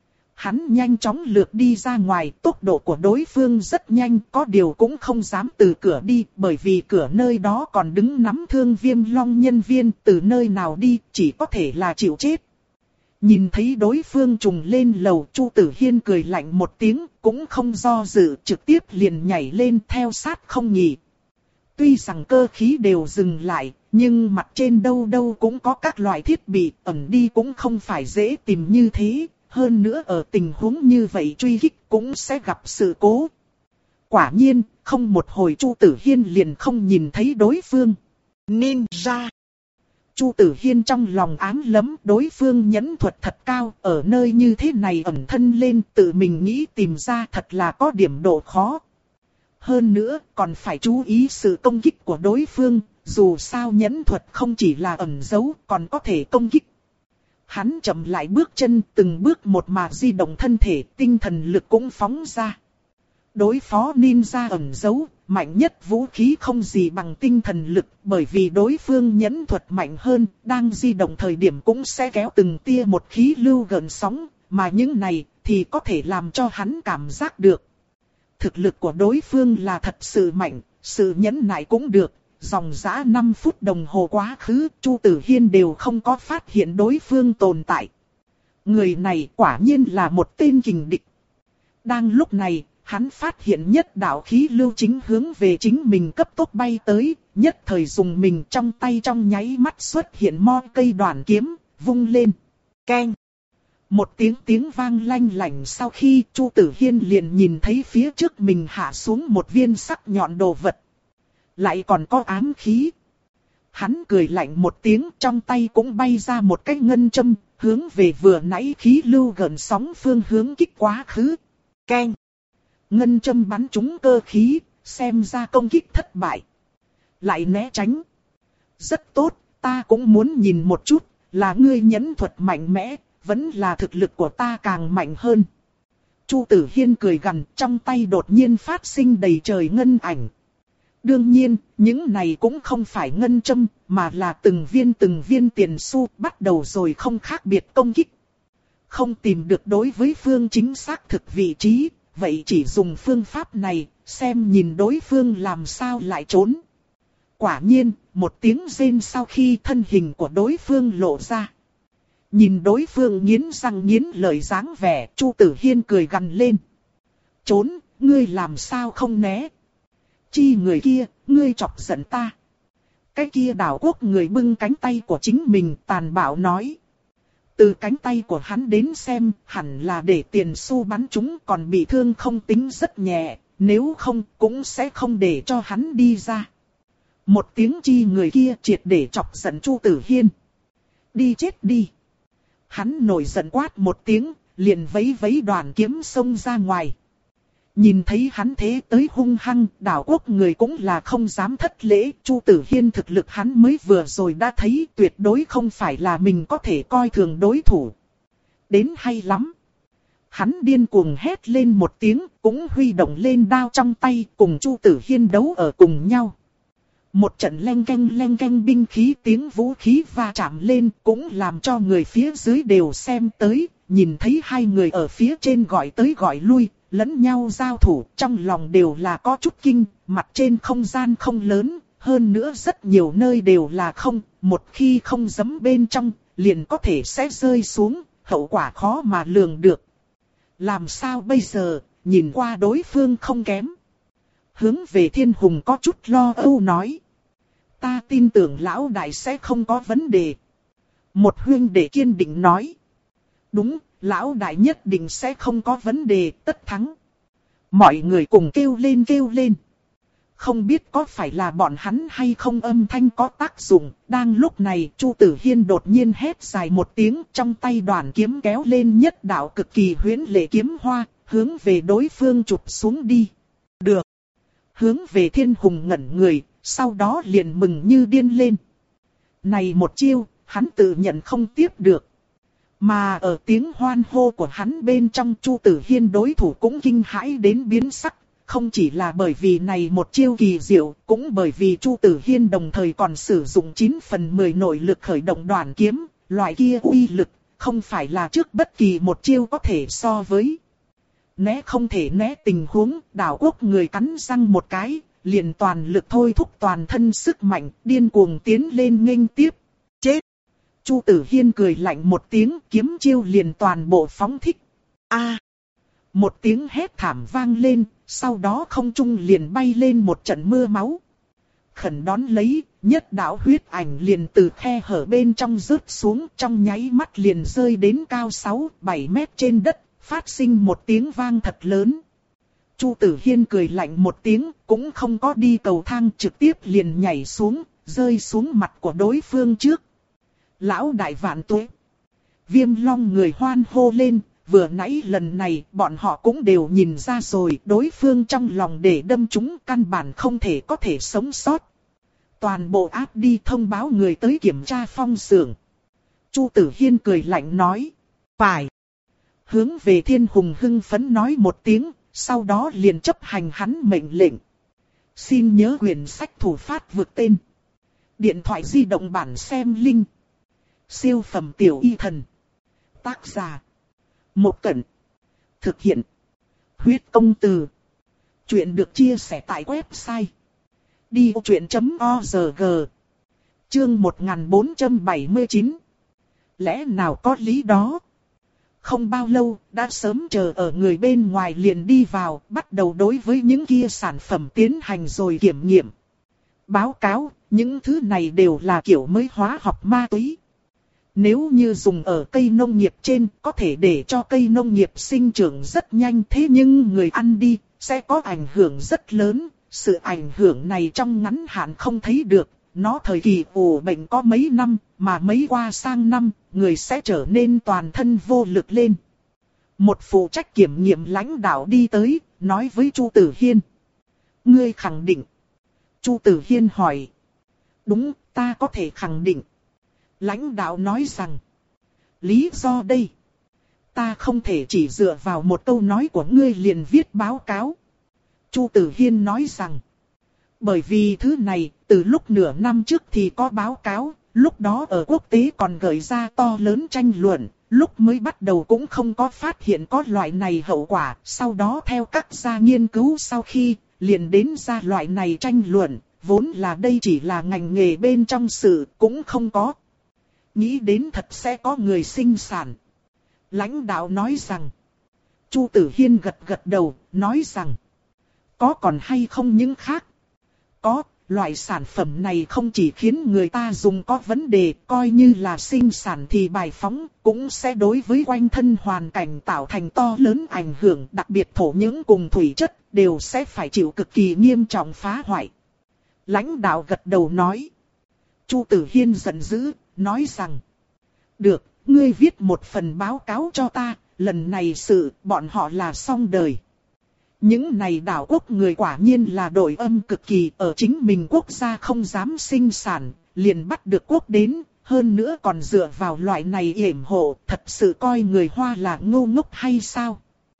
Hắn nhanh chóng lược đi ra ngoài, tốc độ của đối phương rất nhanh, có điều cũng không dám từ cửa đi, bởi vì cửa nơi đó còn đứng nắm thương Viêm Long nhân viên, từ nơi nào đi, chỉ có thể là chịu chết. Nhìn thấy đối phương trùng lên lầu, Chu Tử Hiên cười lạnh một tiếng, cũng không do dự, trực tiếp liền nhảy lên theo sát không nhỉ. Tuy rằng cơ khí đều dừng lại, nhưng mặt trên đâu đâu cũng có các loại thiết bị, ẩn đi cũng không phải dễ tìm như thế. Hơn nữa ở tình huống như vậy truy kích cũng sẽ gặp sự cố. Quả nhiên, không một hồi Chu Tử Hiên liền không nhìn thấy đối phương. Ninja. Chu Tử Hiên trong lòng ám lấm, đối phương nhẫn thuật thật cao, ở nơi như thế này ẩn thân lên, tự mình nghĩ tìm ra thật là có điểm độ khó. Hơn nữa, còn phải chú ý sự công kích của đối phương, dù sao nhẫn thuật không chỉ là ẩn giấu, còn có thể công kích. Hắn chậm lại bước chân, từng bước một mà di động thân thể, tinh thần lực cũng phóng ra. Đối phó ninja ẩn giấu, mạnh nhất vũ khí không gì bằng tinh thần lực, bởi vì đối phương nhẫn thuật mạnh hơn, đang di động thời điểm cũng sẽ kéo từng tia một khí lưu gợn sóng, mà những này thì có thể làm cho hắn cảm giác được. Thực lực của đối phương là thật sự mạnh, sự nhẫn nại cũng được. Dòng dã năm phút đồng hồ quá khứ, Chu Tử Hiên đều không có phát hiện đối phương tồn tại. Người này quả nhiên là một tên kình địch. Đang lúc này, hắn phát hiện nhất đạo khí lưu chính hướng về chính mình cấp tốc bay tới, nhất thời dùng mình trong tay trong nháy mắt xuất hiện mo cây đoàn kiếm, vung lên. Keng! Một tiếng tiếng vang lanh lảnh sau khi Chu Tử Hiên liền nhìn thấy phía trước mình hạ xuống một viên sắc nhọn đồ vật. Lại còn có ám khí. Hắn cười lạnh một tiếng, trong tay cũng bay ra một cái ngân châm, hướng về vừa nãy khí lưu gần sóng phương hướng kích quá khứ. Keng! Ngân châm bắn trúng cơ khí, xem ra công kích thất bại. Lại né tránh. Rất tốt, ta cũng muốn nhìn một chút, là ngươi nhẫn thuật mạnh mẽ, vẫn là thực lực của ta càng mạnh hơn. Chu Tử Hiên cười gằn, trong tay đột nhiên phát sinh đầy trời ngân ảnh. Đương nhiên, những này cũng không phải ngân châm, mà là từng viên từng viên tiền xu bắt đầu rồi không khác biệt công kích. Không tìm được đối với phương chính xác thực vị trí, vậy chỉ dùng phương pháp này, xem nhìn đối phương làm sao lại trốn. Quả nhiên, một tiếng rên sau khi thân hình của đối phương lộ ra. Nhìn đối phương nghiến răng nghiến lợi dáng vẻ, Chu Tử Hiên cười gằn lên. Trốn, ngươi làm sao không né? Chi người kia, ngươi chọc giận ta. Cái kia đảo quốc người bưng cánh tay của chính mình tàn bạo nói. Từ cánh tay của hắn đến xem, hẳn là để tiền xu bắn chúng còn bị thương không tính rất nhẹ, nếu không cũng sẽ không để cho hắn đi ra. Một tiếng chi người kia triệt để chọc giận Chu Tử Hiên. Đi chết đi. Hắn nổi giận quát một tiếng, liền vấy vấy đoàn kiếm xông ra ngoài. Nhìn thấy hắn thế tới hung hăng, đảo quốc người cũng là không dám thất lễ. Chu Tử Hiên thực lực hắn mới vừa rồi đã thấy, tuyệt đối không phải là mình có thể coi thường đối thủ. Đến hay lắm. Hắn điên cuồng hét lên một tiếng, cũng huy động lên đao trong tay, cùng Chu Tử Hiên đấu ở cùng nhau. Một trận leng keng leng keng binh khí tiếng vũ khí va chạm lên, cũng làm cho người phía dưới đều xem tới, nhìn thấy hai người ở phía trên gọi tới gọi lui, lẫn nhau giao thủ, trong lòng đều là có chút kinh, mặt trên không gian không lớn, hơn nữa rất nhiều nơi đều là không, một khi không giẫm bên trong, liền có thể sẽ rơi xuống, hậu quả khó mà lường được. Làm sao bây giờ, nhìn qua đối phương không kém. Hướng về Thiên Hùng có chút lo âu nói. Ta tin tưởng lão đại sẽ không có vấn đề. Một huynh đệ kiên định nói. Đúng, lão đại nhất định sẽ không có vấn đề, tất thắng. Mọi người cùng kêu lên kêu lên. Không biết có phải là bọn hắn hay không âm thanh có tác dụng. Đang lúc này Chu Tử Hiên đột nhiên hét dài một tiếng, trong tay đoàn kiếm kéo lên nhất đạo cực kỳ huyễn lệ kiếm hoa, hướng về đối phương chụp xuống đi. Được. Hướng về Thiên Hùng ngẩn người, sau đó liền mừng như điên lên. Này một chiêu, hắn tự nhận không tiếp được. Mà ở tiếng hoan hô của hắn bên trong, Chu Tử Hiên đối thủ cũng kinh hãi đến biến sắc. Không chỉ là bởi vì này một chiêu kỳ diệu, cũng bởi vì Chu Tử Hiên đồng thời còn sử dụng chín phần mười nội lực khởi động đoàn kiếm, loại kia uy lực, không phải là trước bất kỳ một chiêu có thể so với. Né không thể né tình huống, Đảo Quốc người cắn răng một cái, liền toàn lực thôi thúc toàn thân sức mạnh, điên cuồng tiến lên nghênh tiếp. Chết! Chu Tử Hiên cười lạnh một tiếng, kiếm chiêu liền toàn bộ phóng thích. A! Một tiếng hét thảm vang lên, sau đó không trung liền bay lên một trận mưa máu. Khẩn đón lấy, nhất đạo huyết ảnh liền từ khe hở bên trong rớt xuống, trong nháy mắt liền rơi đến cao sáu bảy mét trên đất, phát sinh một tiếng vang thật lớn. Chu Tử Hiên cười lạnh một tiếng, cũng không có đi cầu thang, trực tiếp liền nhảy xuống, rơi xuống mặt của đối phương trước. Lão đại vạn tuế! Viêm Long người hoan hô lên. Vừa nãy lần này bọn họ cũng đều nhìn ra rồi, đối phương trong lòng để đâm chúng căn bản không thể có thể sống sót. Toàn bộ áp đi thông báo người tới kiểm tra phong xưởng. Chu Tử Hiên cười lạnh nói. Phải. Hướng về Thiên Hùng hưng phấn nói một tiếng, sau đó liền chấp hành hắn mệnh lệnh. Xin nhớ quyển sách thủ phát vượt tên. Điện thoại di động bản xem link. Siêu phẩm tiểu y thần. Tác giả. Một Cẩn. Thực hiện. Huyết công từ. Chuyện được chia sẻ tại website. đi vô chuyện chấm org. Chương một nghìn bốn trăm bảy mươi chín. Lẽ nào có lý đó? Không bao lâu, đã sớm chờ ở người bên ngoài liền đi vào, bắt đầu đối với những kia sản phẩm tiến hành rồi kiểm nghiệm. Báo cáo, những thứ này đều là kiểu mới hóa học ma túy. Nếu như dùng ở cây nông nghiệp trên, có thể để cho cây nông nghiệp sinh trưởng rất nhanh, thế nhưng người ăn đi, sẽ có ảnh hưởng rất lớn. Sự ảnh hưởng này trong ngắn hạn không thấy được, nó thời kỳ ủ bệnh có mấy năm, mà mấy qua sang năm, người sẽ trở nên toàn thân vô lực lên. Một phụ trách kiểm nghiệm lãnh đạo đi tới, nói với Chu Tử Hiên. Ngươi khẳng định. Chu Tử Hiên hỏi. Đúng, ta có thể khẳng định. Lãnh đạo nói rằng. Lý do đây. Ta không thể chỉ dựa vào một câu nói của ngươi liền viết báo cáo. Chu Tử Hiên nói rằng. Bởi vì thứ này, từ lúc nửa năm trước thì có báo cáo, lúc đó ở quốc tế còn gợi ra to lớn tranh luận, lúc mới bắt đầu cũng không có phát hiện có loại này hậu quả, sau đó theo các gia nghiên cứu sau khi, liền đến ra loại này tranh luận, vốn là đây chỉ là ngành nghề bên trong sự, cũng không có. Nghĩ đến thật sẽ có người sinh sản. Lãnh đạo nói rằng, Chu Tử Hiên gật gật đầu, nói rằng, có còn hay không những khác? Có, loại sản phẩm này không chỉ khiến người ta dùng có vấn đề, coi như là sinh sản thì bài phóng, cũng sẽ đối với quanh thân hoàn cảnh tạo thành to lớn ảnh hưởng, đặc biệt thổ nhưỡng cùng thủy chất, đều sẽ phải chịu cực kỳ nghiêm trọng phá hoại. Lãnh đạo gật đầu nói. Chu Tử Hiên giận dữ, nói rằng, được, ngươi viết một phần báo cáo cho ta, lần này sự, bọn họ là xong đời. Những này đảo quốc người quả nhiên là đội âm cực kỳ, ở chính mình quốc gia không dám sinh sản, liền bắt được quốc đến, hơn nữa còn dựa vào loại này yểm hộ, thật sự coi người Hoa là ngu ngốc hay sao?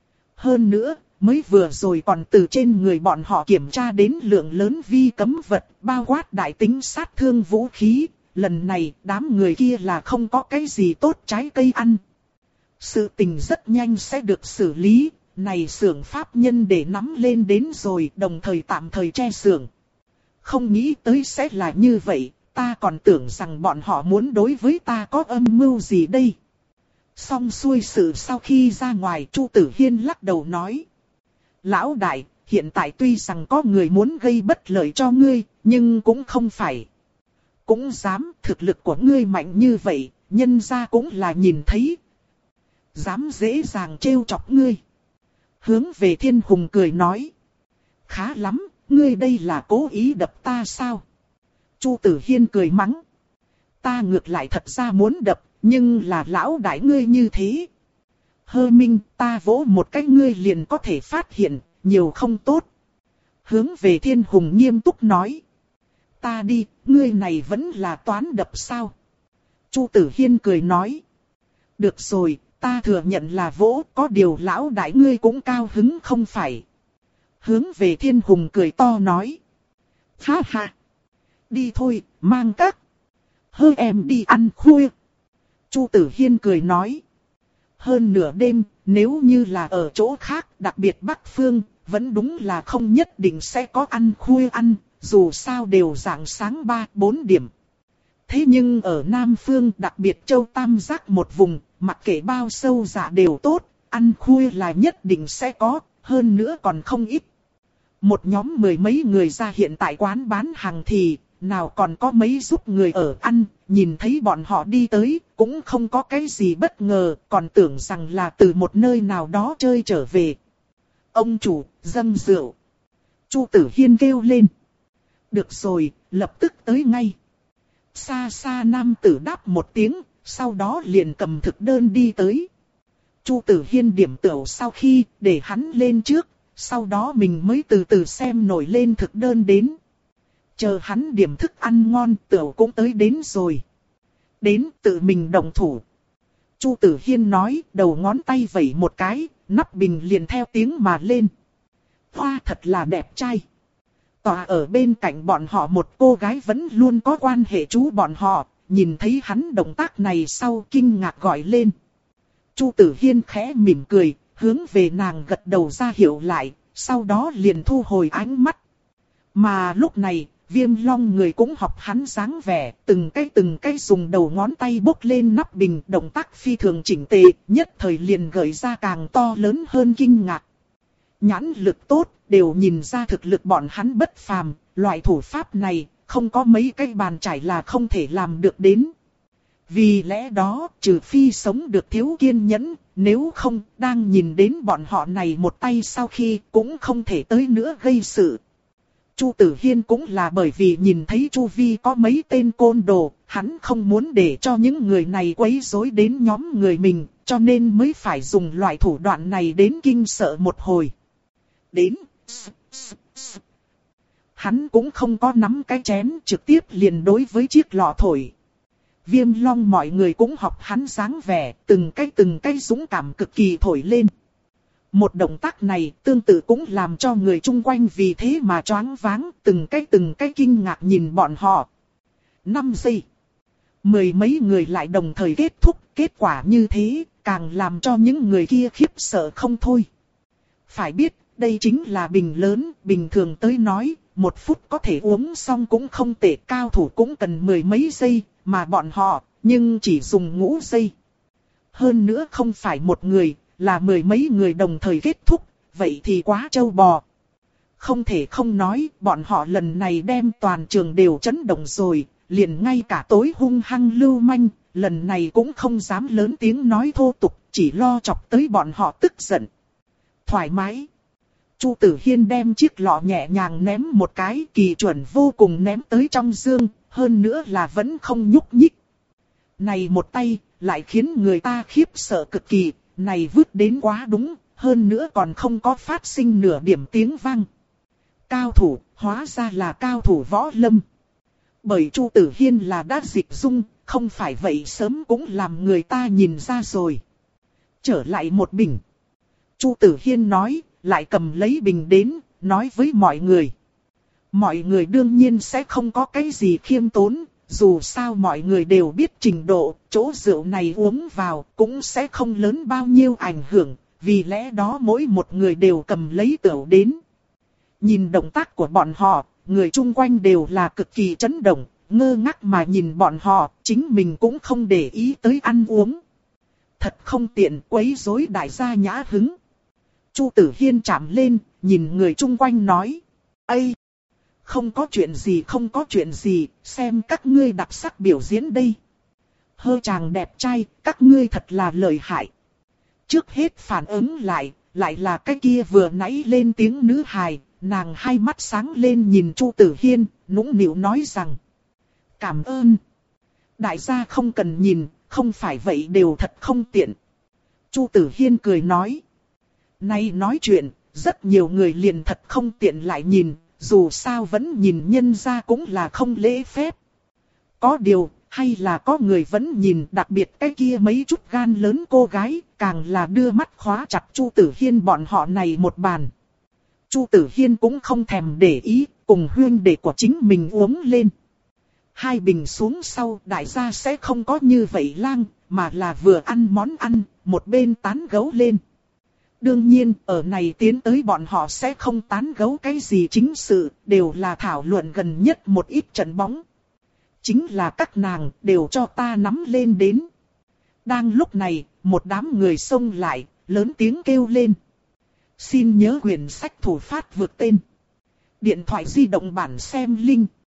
Hơn nữa, mới vừa rồi còn từ trên người bọn họ kiểm tra đến lượng lớn vi cấm vật, bao quát đại tính sát thương vũ khí, lần này đám người kia là không có cái gì tốt trái cây ăn. Sự tình rất nhanh sẽ được xử lý. Này xưởng pháp nhân để nắm lên đến rồi, đồng thời tạm thời che xưởng. Không nghĩ tới sẽ là như vậy, ta còn tưởng rằng bọn họ muốn đối với ta có âm mưu gì đây. Xong xuôi sự sau khi ra ngoài, Chu Tử Hiên lắc đầu nói. Lão đại, hiện tại tuy rằng có người muốn gây bất lợi cho ngươi, nhưng cũng không phải. Cũng dám, thực lực của ngươi mạnh như vậy, nhân ra cũng là nhìn thấy. Dám dễ dàng trêu chọc ngươi. Hướng về Thiên Hùng cười nói. Khá lắm, ngươi đây là cố ý đập ta sao? Chu Tử Hiên cười mắng. Ta ngược lại thật ra muốn đập, nhưng là lão đại ngươi như thế. Hơ Minh, ta vỗ một cái ngươi liền có thể phát hiện, nhiều không tốt. Hướng về Thiên Hùng nghiêm túc nói. Ta đi, ngươi này vẫn là toán đập sao? Chu Tử Hiên cười nói. Được rồi, ta thừa nhận là vỗ, có điều lão đại ngươi cũng cao hứng không phải. Hướng về Thiên Hùng cười to nói. Ha ha. Đi thôi, mang các. Hơ em đi ăn khuya. Chu Tử Hiên cười nói. Hơn nửa đêm, nếu như là ở chỗ khác, đặc biệt Bắc Phương, vẫn đúng là không nhất định sẽ có ăn khuya ăn, dù sao đều rạng sáng ba bốn điểm. Thế nhưng ở Nam Phương, đặc biệt Châu Tam Giác một vùng, mặc kệ bao sâu dạ đều tốt, ăn khuya là nhất định sẽ có, hơn nữa còn không ít. Một nhóm mười mấy người ra hiện tại quán bán hàng thì, nào còn có mấy giúp người ở ăn, nhìn thấy bọn họ đi tới, cũng không có cái gì bất ngờ, còn tưởng rằng là từ một nơi nào đó chơi trở về. Ông chủ, dâng rượu. Chu Tử Hiên kêu lên. Được rồi, lập tức tới ngay. Xa xa nam tử đáp một tiếng, sau đó liền cầm thực đơn đi tới. Chu Tử Hiên điểm tửu sau khi để hắn lên trước, sau đó mình mới từ từ xem nổi lên thực đơn đến. Chờ hắn điểm thức ăn ngon, tửu cũng tới đến rồi. Đến tự mình động thủ. Chu Tử Hiên nói, đầu ngón tay vẩy một cái, nắp bình liền theo tiếng mà lên. Hoa thật là đẹp trai. Tòa ở bên cạnh bọn họ một cô gái vẫn luôn có quan hệ chú bọn họ, nhìn thấy hắn động tác này sau kinh ngạc gọi lên. Chu Tử Hiên khẽ mỉm cười, hướng về nàng gật đầu ra hiệu lại, sau đó liền thu hồi ánh mắt. Mà lúc này, Viêm Long người cũng học hắn dáng vẻ, từng cái từng cái dùng đầu ngón tay bốc lên nắp bình, động tác phi thường chỉnh tề, nhất thời liền gợi ra càng to lớn hơn kinh ngạc. Nhãn lực tốt, đều nhìn ra thực lực bọn hắn bất phàm, loại thủ pháp này, không có mấy cái bàn chải là không thể làm được đến. Vì lẽ đó, trừ phi sống được thiếu kiên nhẫn, nếu không, đang nhìn đến bọn họ này một tay sau khi, cũng không thể tới nữa gây sự. Chu Tử Hiên cũng là bởi vì nhìn thấy Chu Vi có mấy tên côn đồ, hắn không muốn để cho những người này quấy rối đến nhóm người mình, cho nên mới phải dùng loại thủ đoạn này đến kinh sợ một hồi. Đến, hắn cũng không có nắm cái chén trực tiếp liền đối với chiếc lọ thổi. Viêm Long mọi người cũng học hắn dáng vẻ, từng cái từng cái dũng cảm cực kỳ thổi lên. Một động tác này tương tự cũng làm cho người chung quanh vì thế mà choáng váng, từng cái từng cái kinh ngạc nhìn bọn họ. Năm giây. Mười mấy người lại đồng thời kết thúc, kết quả như thế, càng làm cho những người kia khiếp sợ không thôi. Phải biết, đây chính là bình lớn, bình thường tới nói, một phút có thể uống xong cũng không tệ, cao thủ cũng cần mười mấy giây, mà bọn họ, nhưng chỉ dùng ngũ giây. Hơn nữa không phải một người, là mười mấy người đồng thời kết thúc, vậy thì quá trâu bò. Không thể không nói, bọn họ lần này đem toàn trường đều chấn động rồi, liền ngay cả tối hung hăng lưu manh, lần này cũng không dám lớn tiếng nói thô tục, chỉ lo chọc tới bọn họ tức giận. Thoải mái. Chu Tử Hiên đem chiếc lọ nhẹ nhàng ném một cái, kỳ chuẩn vô cùng ném tới trong dương, hơn nữa là vẫn không nhúc nhích. Này một tay, lại khiến người ta khiếp sợ cực kỳ, này vứt đến quá đúng, hơn nữa còn không có phát sinh nửa điểm tiếng vang. Cao thủ, hóa ra là cao thủ võ lâm. Bởi Chu Tử Hiên là đã dịch dung, không phải vậy sớm cũng làm người ta nhìn ra rồi. Trở lại một bình. Chu Tử Hiên nói, lại cầm lấy bình đến, nói với mọi người. Mọi người đương nhiên sẽ không có cái gì khiêm tốn, dù sao mọi người đều biết trình độ, chỗ rượu này uống vào cũng sẽ không lớn bao nhiêu ảnh hưởng, vì lẽ đó mỗi một người đều cầm lấy tửu đến. Nhìn động tác của bọn họ, người chung quanh đều là cực kỳ chấn động, ngơ ngác mà nhìn bọn họ, chính mình cũng không để ý tới ăn uống. Thật không tiện, quấy rối đại gia nhã hứng. Chu Tử Hiên chạm lên, nhìn người chung quanh nói. Ây! Không có chuyện gì không có chuyện gì, xem các ngươi đặc sắc biểu diễn đây. Hơ chàng đẹp trai, các ngươi thật là lợi hại. Trước hết phản ứng lại, lại là cái kia vừa nãy lên tiếng nữ hài, nàng hai mắt sáng lên nhìn Chu Tử Hiên, nũng nịu nói rằng. Cảm ơn. Đại gia không cần nhìn, không phải vậy đều thật không tiện. Chu Tử Hiên cười nói. Nay nói chuyện, rất nhiều người liền thật không tiện lại nhìn, dù sao vẫn nhìn nhân ra cũng là không lễ phép. Có điều, hay là có người vẫn nhìn, đặc biệt cái kia mấy chút gan lớn cô gái, càng là đưa mắt khóa chặt Chu Tử Hiên bọn họ này một bàn. Chu Tử Hiên cũng không thèm để ý, cùng huynh đệ của chính mình uống lên. Hai bình xuống sau, đại gia sẽ không có như vậy lang, mà là vừa ăn món ăn, một bên tán gẫu lên. Đương nhiên, ở này tiến tới bọn họ sẽ không tán gẫu cái gì chính sự, đều là thảo luận gần nhất một ít trận bóng. Chính là các nàng đều cho ta nắm lên đến. Đang lúc này, một đám người xông lại, lớn tiếng kêu lên. Xin nhớ quyển sách thủ phát vượt tên. Điện thoại di động bản xem link.